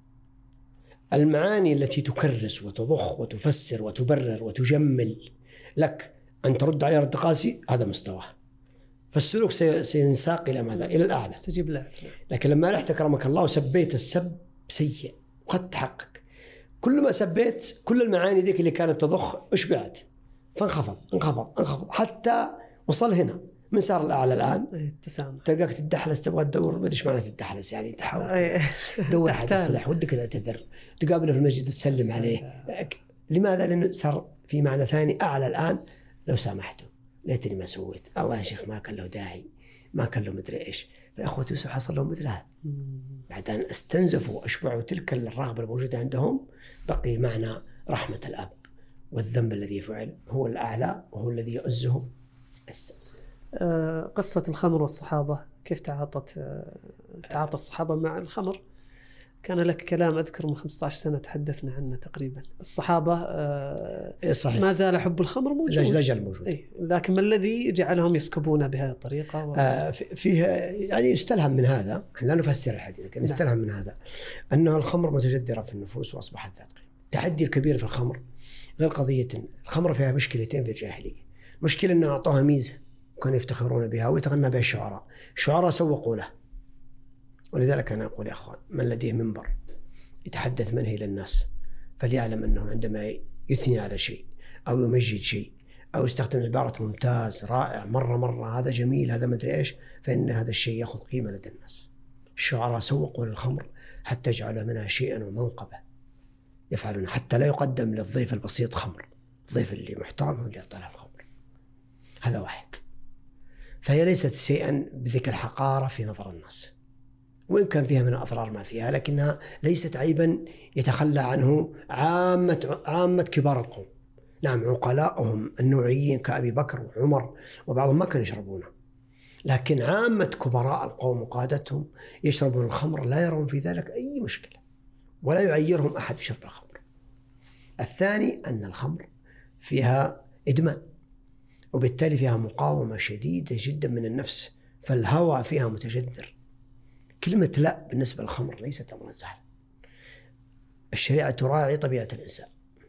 المعاني التي تكرس وتضخ وتفسر وتبرر وتجمل لك أن ترد عليه رد قاسي هذا مستواه. فالسلوك سينساق إلى ماذا؟ إلى الأعلى. استجيب له. لكن لما رحت أكرمك الله وسبيت السب سيء وقد حقك، كل ما سبيت كل المعاني ذيك اللي كانت تضخ أشبعت، فانخفض انخفض انخفض حتى وصل هنا. من صار الأعلى الآن؟ التسامح. تلقاك تدحلس، تبغى تدور ما ادري معنى تدحلس، يعني تحاول تدور أحد يصلح، ودك تعتذر، تقابله في المسجد تسلم عليه. لماذا؟ لأنه صار في معنى ثاني أعلى الآن. لو سامحته ليتني ما سويت، الله يا شيخ ما كان له داعي، ما كان له مدري إيش. فأخوة يوسف حصل لهم مثل هذا، بعد أن استنزفوا وأشبعوا تلك الرغبة الموجودة عندهم بقي معنى رحمة الأب، والذنب الذي فعل هو الأعلى وهو الذي يعزهم. قصة الخمر والصحابة، كيف تعاطت تعاطى الصحابة مع الخمر؟ كان لك كلام أذكر من خمسة عشر سنة تحدثنا عنه تقريبا. الصحابة صحيح. ما زال حب الخمر موجود، لا زال موجود. إيه؟ لكن ما الذي جعلهم يسكبون بهذه الطريقة؟ و... آه فيه يعني يستلهم من هذا، لا نفسر الحديث لكن يستلهم من هذا أنه الخمر متجذرة في النفوس وأصبحت ذات قيمة. التحدي الكبير في الخمر غير قضية الخمر، فيها مشكلتين في الجاهلية. مشكلة أنه أعطوها ميزة كانوا يفتخرون بها ويتغنى بها الشعراء. الشعراء سوقوا له ولذلك أنا أقول يا أخوان، من لديه منبر يتحدث منه إلى الناس فليعلم أنه عندما يثني على شيء أو يمجد شيء أو يستخدم عبارة ممتاز رائع مرة مرة هذا جميل هذا مدري إيش، فإن هذا الشيء يأخذ قيمة لدى الناس. الشعراء سوقوا للخمر حتى جعلوا منها شيئا ومنقبة يفعلون، حتى لا يقدم للضيف البسيط خمر، الضيف اللي محترم هو اللي يعطى له الخمر. هذا واحد. فهي ليست شيئا بذيك الحقارة في نظر الناس، وإن كان فيها من الأضرار ما فيها، لكنها ليست عيبا يتخلى عنه عامة عامة كبار القوم. نعم عقلاؤهم النوعيين كأبي بكر وعمر وبعضهم ما كانوا يشربونه، لكن عامة كبراء القوم وقادتهم يشربون الخمر لا يرون في ذلك أي مشكلة، ولا يعيرهم أحد بشرب الخمر. الثاني أن الخمر فيها إدمان، وبالتالي فيها مقاومة شديدة جدا من النفس، فالهوى فيها متجذر. كلمة لا بالنسبة للخمر ليست أمرا سهلا. الشريعة تراعي طبيعة الإنسان،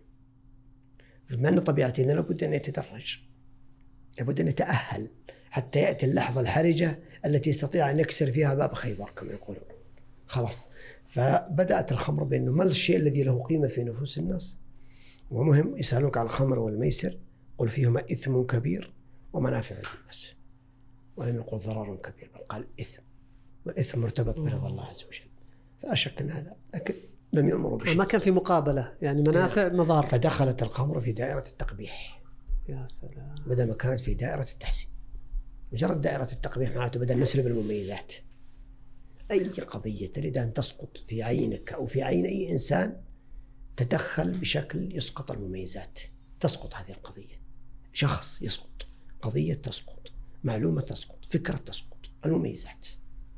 بما أن طبيعتنا لابد أن يتدرج، لابد أن يتأهل حتى يأتي اللحظة الحرجة التي يستطيع أن يكسر فيها باب خيبر كما يقولون. خلاص، فبدأت الخمر بأنه ما الشيء الذي له قيمة في نفوس الناس. ومهم يسألوك عن الخمر والميسر قل فيهما إثم كبير ومنافع للناس، ولم يقل ضرر كبير بل قال إثم، والإثم مرتبط برضا الله عز وجل، فلا شك أن هذا، لكن لم يأمروا بشيء، ما كان في مقابلة يعني منافع مضار. فدخلت الخمر في دائرة التقبيح. يا سلام. بدل ما كانت في دائرة التحسين. مجرد دائرة التقبيح معناته بدل نسلب المميزات. أي قضية تريد أن تسقط في عينك أو في عين أي إنسان تدخل بشكل يسقط المميزات، تسقط هذه القضية. شخص يسقط، قضية تسقط، معلومة تسقط، فكرة تسقط، المميزات.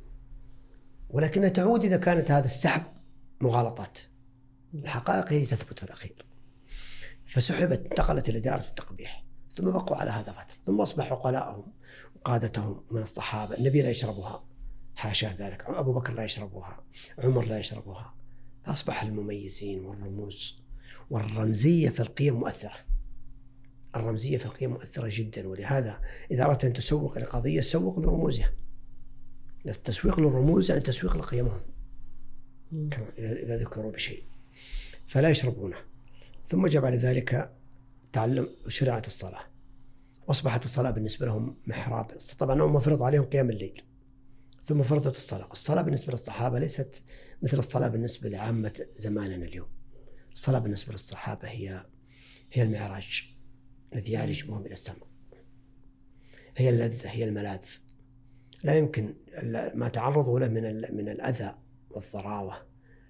ولكنها تعود إذا كانت هذا السحب مغالطات، الحقائق هي تثبت في الأخير. فسحبت، انتقلت إلى دائرة التقبيح، ثم بقوا على هذا فترة، ثم أصبح عقلاءهم وقادتهم من الصحابة النبي لا يشربها حاشا ذلك، أبو بكر لا يشربها، عمر لا يشربها، فأصبح المميزين والرموز والرمزية في القيم مؤثرة. الرمزية في القيم مؤثرة جدا، ولهذا إذا أردت أن تسوق لقضية سوق لرموزها. التسويق للرموز يعني تسويق لقيمهم إذا ذكروا بشيء، فلا يشربونه. ثم جاء بعد ذلك تعلم شريعة الصلاة، وأصبحت الصلاة بالنسبة لهم محراب. طبعا هم فرض عليهم قيام الليل، ثم فرضت الصلاة. الصلاة بالنسبة للصحابة ليست مثل الصلاة بالنسبة لعامة زماننا اليوم. الصلاة بالنسبة للصحابة هي هي المعراج الذي يعرج بهم إلى السماء، هي اللذة، هي الملاذ. لا يمكن ما تعرضوا له من من الأذى والضراوة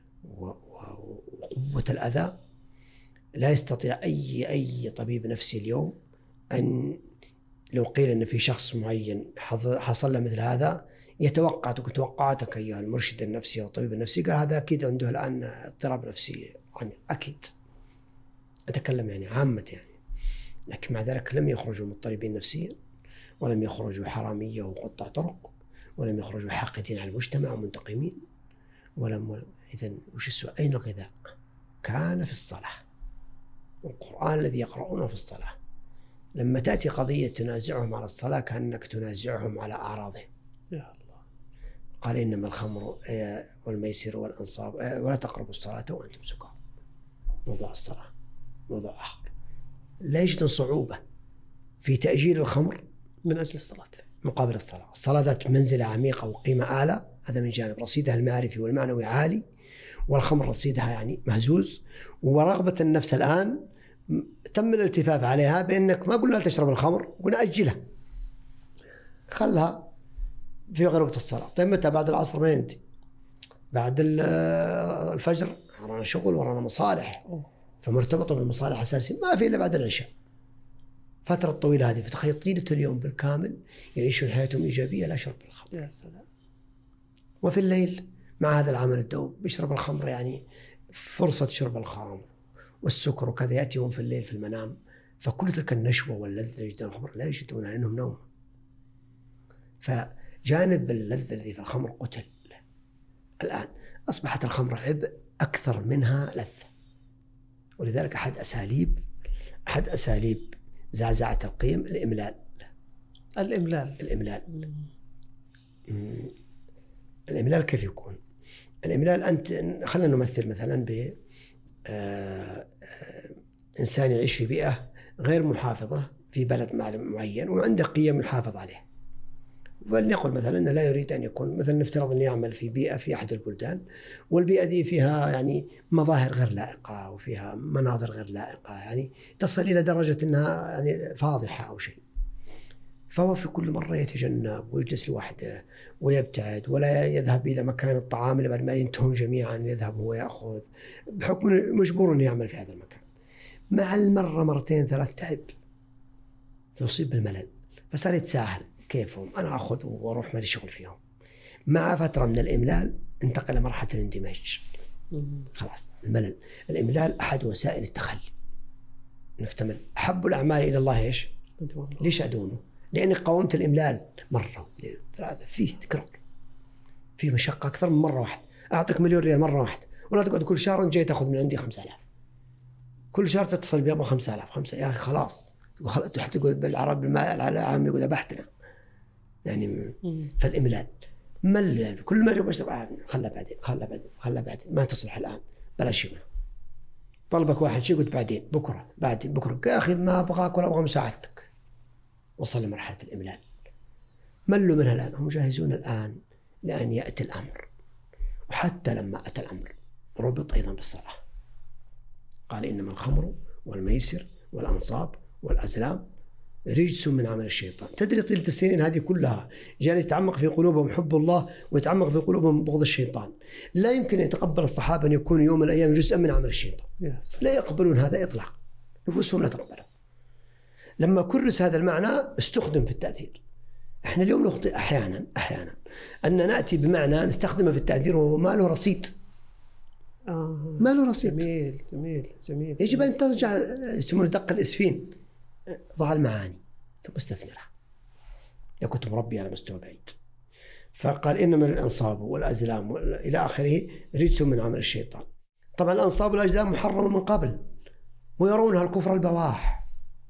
وقوة الأذى، لا يستطيع أي أي طبيب نفسي اليوم أن لو قيل أن في شخص معين حصل له مثل هذا يتوقع توقعاتك أيها المرشد النفسي أو الطبيب النفسي، قال هذا أكيد عنده الآن اضطراب نفسي، يعني أكيد أتكلم يعني عامة يعني. لكن مع ذلك لم يخرجوا مضطربين نفسيا، ولم يخرجوا حرامية وقطع طرق، ولم يخرجوا حاقدين على المجتمع ومنتقمين، ولم إذن وش السؤال؟ أين الغذاء؟ كان في الصلاة، والقرآن الذي يقرؤونه في الصلاة. لما تأتي قضية تنازعهم على الصلاة كأنك تنازعهم على أعراضهم. يا الله. قال إنما الخمر والميسر والأنصاب ولا تقربوا الصلاة وأنتم سكارى. موضوع الصلاة موضوع آخر، لا يجد صعوبة في تأجيل الخمر من أجل الصلاة مقابل الصلاة. الصلاة ذات منزلة عميقة وقيمة أعلى، هذا من جانب رصيدها المعرفي والمعنوي عالي، والخمر رصيدها يعني مهزوز. ورغبة النفس الآن تم الالتفاف عليها بأنك ما قلنا تشرب الخمر، قلنا أجلها، خلها في غربة الصلاة. طيب متى؟ بعد العصر ما ينتهي، بعد الفجر ورانا شغل ورانا مصالح، فمرتبطة بالمصالح أساسية، ما في إلا بعد العشاء. فترة طويلة هذه، فتخيل طيلة اليوم بالكامل يعيشون حياتهم إيجابية لا شرب الخمر. يا سلام. وفي الليل مع هذا العمل الدؤوب بيشرب الخمر، يعني فرصة شرب الخمر والسكر وكذا يأتيهم في الليل في المنام، فكل تلك النشوة واللذة يجدون الخمر لا يجدونها لأنهم نوم. فجانب اللذة الذي في الخمر قتل. الآن أصبحت الخمر عبء أكثر منها لذة، ولذلك أحد أساليب أحد أساليب زعزعة القيم الإملال. الإملال الإملال الإملال كيف يكون؟ الإملال أنت خلينا نمثل مثلا ب إنسان يعيش في بيئة غير محافظة في بلد معين وعنده قيم يحافظ عليه، ولنقل مثلا أنه لا يريد أن يكون مثلا نفترض أن يعمل في بيئة في أحد البلدان والبيئة دي فيها يعني مظاهر غير لائقة وفيها مناظر غير لائقة يعني تصل إلى درجة أنها يعني فاضحة أو شيء، فهو في كل مرة يتجنب ويجلس لوحده ويبتعد ولا يذهب إلى مكان الطعام إلا بعد ما ينتهون جميعا يذهب هو يأخذ بحكم مجبور أن يعمل في هذا المكان. مع المرة مرتين ثلاث تعب فيصيب بالملل فصار يتساهل كيفهم أنا أخذ وأروح مالي شغل فيهم. مع فترة من الإملال انتقل مرحلة الاندماج، خلاص الملل. الإملال أحد وسائل التخلي إنك تمل. أحب الأعمال إلى الله إيش؟ ليش أدومه؟ لأني قاومت الإملال مرة ثلاثة فيه تكرار فيه مشقة أكثر من مرة واحدة. أعطيك مليون ريال مرة واحدة ولا تقعد كل شهر وانت جاي تأخذ من عندي خمسة آلاف كل شهر تتصل بي أبغى خمسة آلاف خمسة يا أخي خلاص حتى تقول بالعرب العام يقول أبحتنا يعني. فالإملال مل يعني كل ما جاء بشرب خلى بعدين خلى بعدين خلى بعدين ما تصلح الآن بلاش منه. طلبك واحد شيء قلت بعدين بكرة بعدين بكرة يا أخي ما أبغاك ولا أبغى مساعدتك. وصل لمرحلة الإملال ملوا منها الآن. هم جاهزون الآن لأن يأتي الأمر. وحتى لما أتى الأمر ربط أيضا بالصلاة. قال إنما الخمر والميسر والأنصاب والأزلام رجس من عمل الشيطان. تدري طيلة السنين هذه كلها جاء يتعمق في قلوبهم حب الله ويتعمق في قلوبهم بغض الشيطان. لا يمكن يتقبل الصحابة أن يكونوا يوم من الأيام جزءا من عمل الشيطان. لا يقبلون هذا إطلاقا. نفوسهم لا تقبله. لما كرس هذا المعنى استخدم في التأثير. احنا اليوم نخطئ أحيانا أحيانا أن نأتي بمعنى نستخدمه في التأثير وما له رصيد. آه. ما له رصيد. جميل جميل جميل. يجب أن ترجع يسمونه دق الإسفين ضع المعاني ثم استثمرها. لو كنت مربي على مستوى بعيد. فقال إنما الأنصاب والأزلام إلى آخره رجس من عمل الشيطان. طبعا الأنصاب والأزلام محرمة من قبل ويرونها الكفر البواح.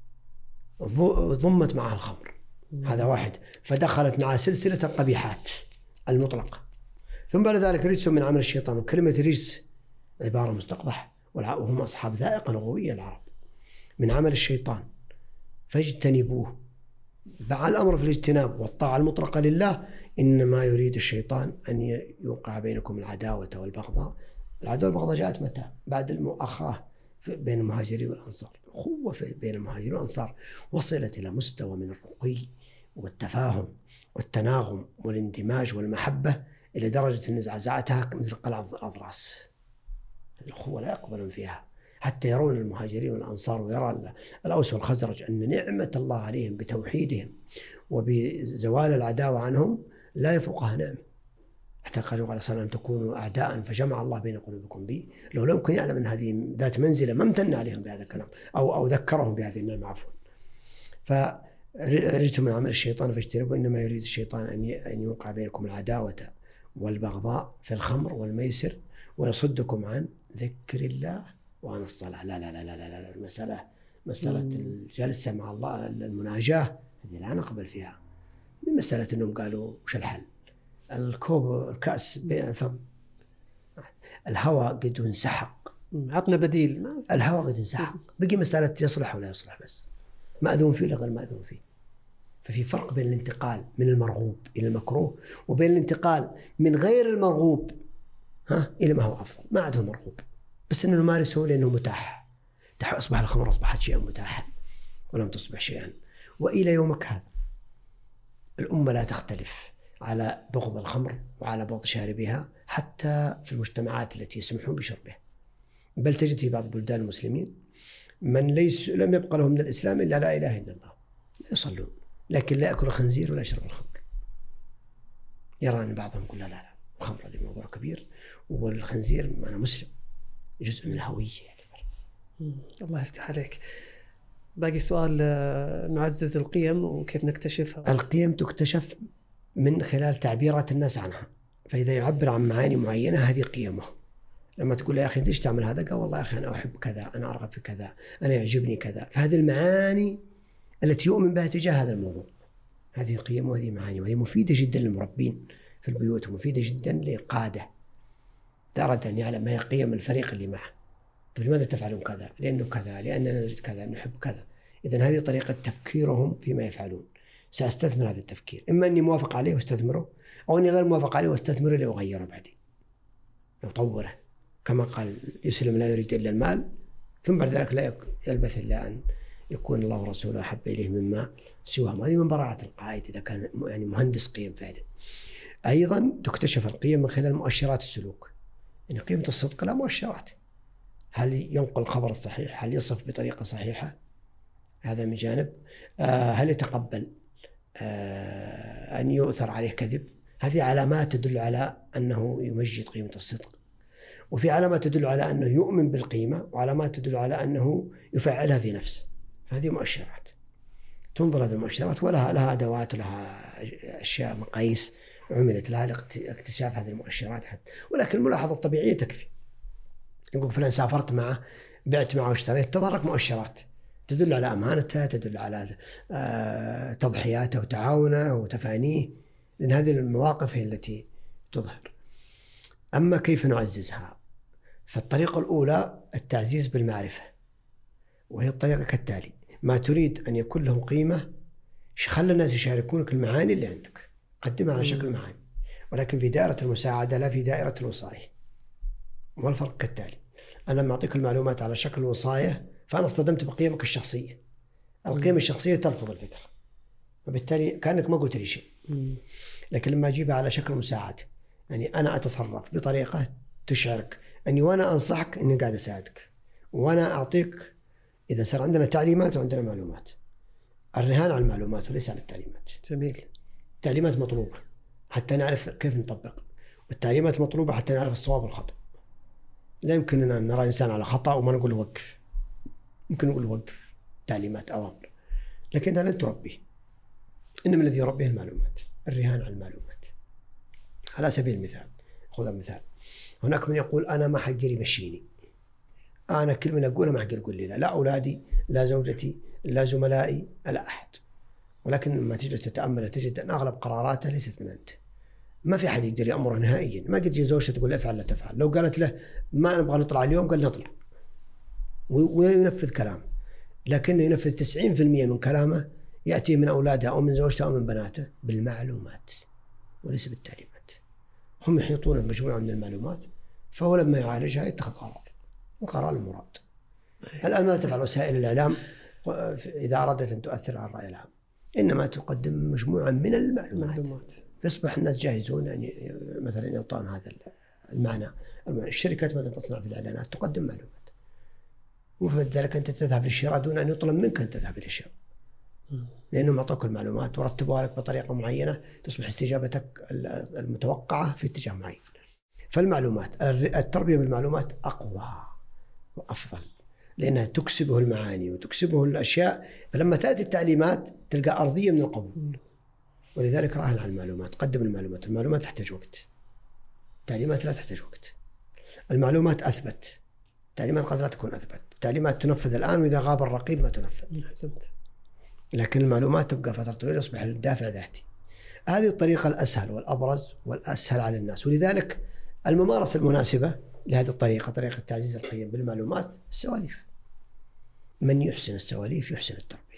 ضمت معها الخمر. هذا واحد. فدخلت معها سلسلة القبيحات المطلقة. ثم بعد ذلك رجس من عمل الشيطان. وكلمة رجس عبارة مستقبح وهم أصحاب ذائقة لغوية العرب من عمل الشيطان فاجتنبوه. مع الأمر في الاجتناب والطاعة المطلقة لله إنما يريد الشيطان أن يوقع بينكم العداوة والبغضاء. العداوة والبغضاء جاءت متى؟ بعد المؤاخاة بين المهاجرين والأنصار. الأخوة بين المهاجرين والأنصار وصلت إلى مستوى من الرقي والتفاهم والتناغم والاندماج والمحبة إلى درجة أن زعزعتها مثل قلع الأضراس. الأخوة لا يقبلون فيها حتى يرون المهاجرين والأنصار ويرى الأوس والخزرج أن نعمة الله عليهم بتوحيدهم وبزوال العداوة عنهم لا يفوقها نعمة. حتى قالوا عليه الصلاة والسلام تكونوا أعداء فجمع الله بين قلوبكم بي. لو لم يكن يعلم أن هذه ذات منزلة ما امتن عليهم بهذا الكلام أو أو ذكرهم بهذه النعمة عفوا. فرجتم من عمل الشيطان فاجتنبوا إنما يريد الشيطان أن أن يوقع بينكم العداوة والبغضاء في الخمر والميسر ويصدكم عن ذكر الله وعن الصلاة. لا لا لا لا لا, لا. المسألة مسألة الجلسة مع الله المناجاة هذه لا نقبل فيها. مسألة أنهم قالوا وش الحل؟ الكوب الكأس بفم الهواء قد انسحق. عطنا بديل. الهواء قد انسحق بقي مسألة يصلح ولا يصلح بس مأذون فيه لغير مأذون فيه. ففي فرق بين الانتقال من المرغوب إلى المكروه وبين الانتقال من غير المرغوب ها إلى ما هو أفضل. ما عاد هو مرغوب بس إنه نمارسه لأنه متاح. أصبح الخمر أصبحت شيئا متاحا ولم تصبح شيئا. وإلى يومك هذا الأمة لا تختلف على بغض الخمر وعلى بغض شاربها حتى في المجتمعات التي يسمحون بشربها. بل تجد في بعض بلدان المسلمين من ليس لم يبقى لهم من الإسلام إلا لا إله إلا الله. لا يصلون لكن لا يأكل الخنزير ولا يشرب الخمر. يرى أن بعضهم يقول لا لا لا الخمر هذا موضوع كبير والخنزير أنا مسلم جزء من الهوية. الله يفتح عليك. باقي سؤال نعزز القيم وكيف نكتشفها. القيم تكتشف من خلال تعبيرات الناس عنها. فإذا يعبر عن معاني معينة هذه قيمه. لما تقول يا أخي ليش تعمل هذا؟ قال والله يا أخي أنا أحب كذا أنا أرغب في كذا أنا يعجبني كذا. فهذه المعاني التي يؤمن بها تجاه هذا الموضوع هذه قيم وهذه معاني وهي مفيدة جدا للمربين في البيوت ومفيدة جدا للقادة. إذا أراد أن يعلم ما هي قيم الفريق اللي معه. طيب لماذا تفعلون كذا؟ لأنه كذا، لأننا نريد كذا، نحب كذا. إذن هذه طريقة تفكيرهم فيما يفعلون. سأستثمر هذا التفكير، إما أني موافق عليه واستثمره، أو أني غير موافق عليه واستثمره لأغيره بعدين، لأطوره. كما قال يسلم لا يريد إلا المال، ثم بعد ذلك لا يلبث إلا أن يكون الله ورسوله أحب إليه مما سواهم. هذه من براعة القائد إذا كان يعني مهندس قيم فعلا. أيضا تكتشف القيم من خلال مؤشرات السلوك. يعني قيمة الصدق لها مؤشرات. هل ينقل الخبر الصحيح؟ هل يصف بطريقة صحيحة؟ هذا من جانب. آه هل يتقبل آه أن يؤثر عليه كذب؟ هذه علامات تدل على أنه يمجد قيمة الصدق. وفي علامات تدل على أنه يؤمن بالقيمة، وعلامات تدل على أنه يفعلها في نفسه. هذه مؤشرات. تنظر هذه المؤشرات ولها لها أدوات ولها أشياء مقاييس عملت لها لاكتشاف هذه المؤشرات حتى. ولكن الملاحظة الطبيعية تكفي. يقول فلان سافرت معه، بعت معه واشتريت، تظهر مؤشرات تدل على أمانته، تدل على آه تضحياته وتعاونه وتفانيه، لأن هذه المواقف هي التي تظهر. أما كيف نعززها؟ فالطريقة الأولى التعزيز بالمعرفة، وهي الطريقة كالتالي: ما تريد أن يكون له قيمة خلي الناس يشاركونك المعاني اللي عندك، قدمها على شكل معاني، ولكن في دائرة المساعدة لا في دائرة الوصاية. والفرق كالتالي: أنا لما أعطيك المعلومات على شكل وصاية فأنا اصطدمت بقيمك الشخصية. القيمة الشخصية ترفض الفكرة، وبالتالي كأنك ما قلت لي شيء. لكن لما أجيبها على شكل مساعدة، يعني أنا أتصرف بطريقة تشعرك أني وأنا أنصحك أني قاعد أساعدك، وأنا أعطيك إذا صار عندنا تعليمات وعندنا معلومات. الرهان على المعلومات وليس على التعليمات. جميل. التعليمات مطلوبة حتى نعرف كيف نطبق، والتعليمات مطلوبة حتى نعرف الصواب والخطأ. لا يمكن أن نرى إنسان على خطأ وما نقول وقف. ممكن نقول وقف، تعليمات، أوامر، لكنها لن تربيه. إنما الذي يربيه المعلومات، الرهان على المعلومات. على سبيل المثال، خذ مثال: هناك من يقول أنا ما حقدر يمشيني، أنا كل من أقوله ما حقدر يقول لي لا، لا أولادي، لا زوجتي، لا زملائي، لا أحد. ولكن لما تجد تتأمل تجد أن أغلب قراراته ليست من أنت. ما في أحد يقدر يأمره نهائيا. ما قد زوجته تقول افعل لا تفعل. لو قالت له ما نبغى نطلع اليوم قال نطلع وينفذ كلامه، لكنه ينفذ تسعين بالمئة من كلامه يأتي من أولاده أو من زوجته أو من بناته بالمعلومات وليس بالتعليمات. هم يحيطون بمجموعة من المعلومات، فهو لما يعالجها يتخذ قرار، وقرار المراد. الآن ما تفعل وسائل الإعلام إذا أرادت أن تؤثر على الرأي العام؟ إنما تقدم مجموعة من المعلومات، فيصبح الناس جاهزون أن مثلا يعطون هذا المعنى. الشركات مثلا تصنع في الإعلانات تقدم معلومات، وفذلك أنت تذهب للشراء دون أن يطلب منك أن تذهب للشراء، لأنهم أعطوك المعلومات ورتبوها لك بطريقة معينة تصبح استجابتك المتوقعة في اتجاه معين. فالمعلومات، التربية بالمعلومات أقوى وأفضل، لأنها تكسبه المعاني وتكسبه الأشياء. فلما تأتي التعليمات تلقى أرضية من القبول. ولذلك راهن على المعلومات، قدم المعلومات. المعلومات تحتاج وقت، التعليمات لا تحتاج وقت. المعلومات أثبت، التعليمات قد لا تكون أثبت. التعليمات تنفذ الآن وإذا غاب الرقيب ما تنفذ. أحسنت. لكن المعلومات تبقى فترة طويلة يصبح الدافع ذاتي. هذه الطريقة الأسهل والأبرز والأسهل على الناس. ولذلك الممارسة المناسبة لهذه الطريقة، طريقة تعزيز القيم بالمعلومات، السواليف. من يحسن السواليف يحسن التربية.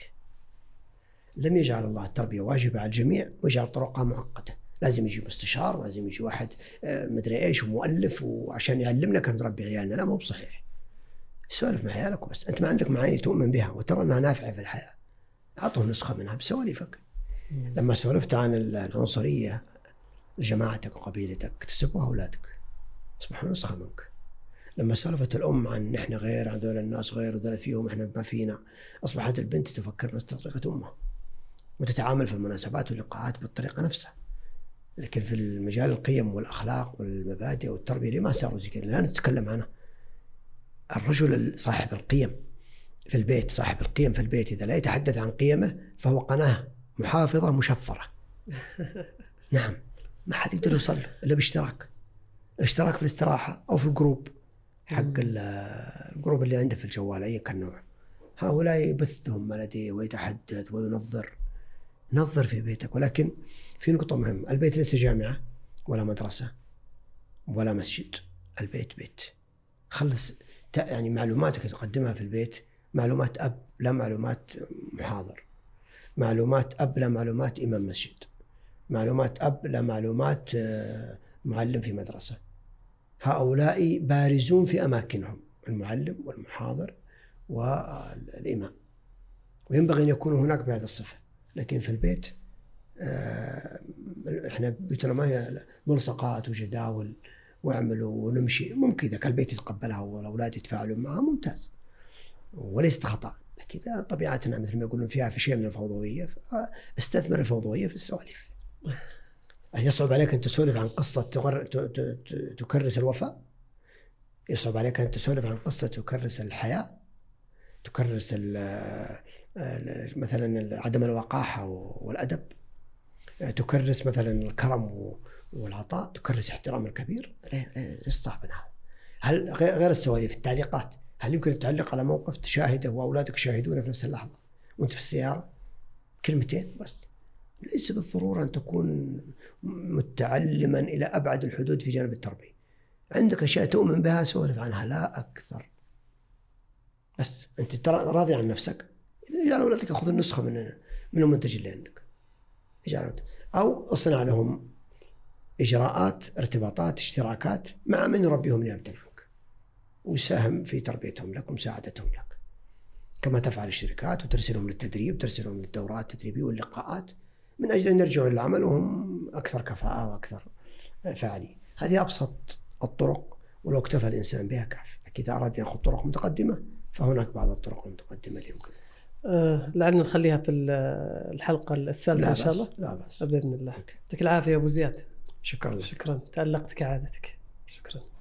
لم يجعل الله التربية واجبة على الجميع ويجعل طرقها معقدة. لازم يجي مستشار، ولازم يجي واحد مدري ايش ومؤلف وعشان يعلمنا كيف نربي عيالنا. لا، مو بصحيح. سوالف مع عيالك وبس. انت ما عندك معاني تؤمن بها وترى انها نافعة في الحياة، أعطه نسخة منها بسواليفك. لما سولفت عن العنصرية لجماعتك وقبيلتك اكتسبوها أولادك، أصبحوا نسخة منك. لما سولفت الأم عن نحن غير، عن ذول الناس غير وذول فيهم إحنا ما فينا، أصبحت البنت تفكر نفس طريقة أمها وتتعامل في المناسبات واللقاءات بالطريقة نفسها. لكن في المجال القيم والأخلاق والمبادئ والتربية لما صاروا زي كذا؟ لا نتكلم عنها. الرجل صاحب القيم في البيت، صاحب القيم في البيت إذا لا يتحدث عن قيمه فهو قناة محافظة مشفرة. نعم، ما حد يقدر يوصل له إلا باشتراك، الاشتراك في الاستراحة أو في الجروب حق الجروب اللي عنده في الجوال أي كان نوع. هؤلاء يبثهم ما لديه ويتحدث وينظر. نظر في بيتك. ولكن في نقطة مهمة: البيت ليس جامعة ولا مدرسة ولا مسجد. البيت بيت. خلص يعني معلوماتك تقدمها في البيت معلومات أب لا معلومات محاضر، معلومات أب لا معلومات إمام مسجد، معلومات أب لا معلومات معلم في مدرسة. هؤلاء بارزون في أماكنهم، المعلم والمحاضر والإمام، وينبغي أن يكونوا هناك بهذه الصفة. لكن في البيت احنا بيتنا ما هي ملصقات وجداول واعملوا ونمشي. ممكن إذا كان البيت يتقبلها والأولاد يتفاعلون معها ممتاز وليست خطأ، لكن إذا طبيعتنا مثل ما يقولون فيها في شيء من الفوضوية استثمر الفوضوية في السوالف. يصعب عليك أن تسولف عن قصة تكرس الوفاء، يصعب عليك أن تسولف عن قصة تكرس الحياة، تكرس مثلا عدم الوقاحة والأدب، تكرس مثلا الكرم والعطاء، تكرس احترام الكبير. ليش صعب هذا؟ هل غير السواليف التعليقات، هل يمكن تعلق على موقف تشاهده وأولادك يشاهدونه في نفس اللحظة وأنت في السيارة كلمتين بس؟ ليس بالضرورة أن تكون متعلما إلى أبعد الحدود في جانب التربية. عندك أشياء تؤمن بها سولف عنها لا أكثر، بس أنت ترى راضي عن نفسك، يجعل أولادك يأخذ النسخة من من المنتج اللي عندك، يجعل أو اصنع لهم إجراءات ارتباطات اشتراكات مع من يربيهم نيابة عنك ويساهم في تربيتهم لك ومساعدتهم لك، كما تفعل الشركات وترسلهم للتدريب، ترسلهم للدورات التدريبية واللقاءات من أجل أن يرجعوا للعمل وهم أكثر كفاءة وأكثر فعالية. هذه أبسط الطرق، ولو اكتفى الإنسان بها كافي. إذا أراد يأخذ طرق متقدمة فهناك بعض الطرق المتقدمة اللي يمكن أه لعلنا نخليها في الحلقة الثالثة إن شاء الله. لا بأس بإذن الله. يعطيك العافية يا أبو زياد. شكرا لك. شكرا، تألقت كعادتك. شكرا.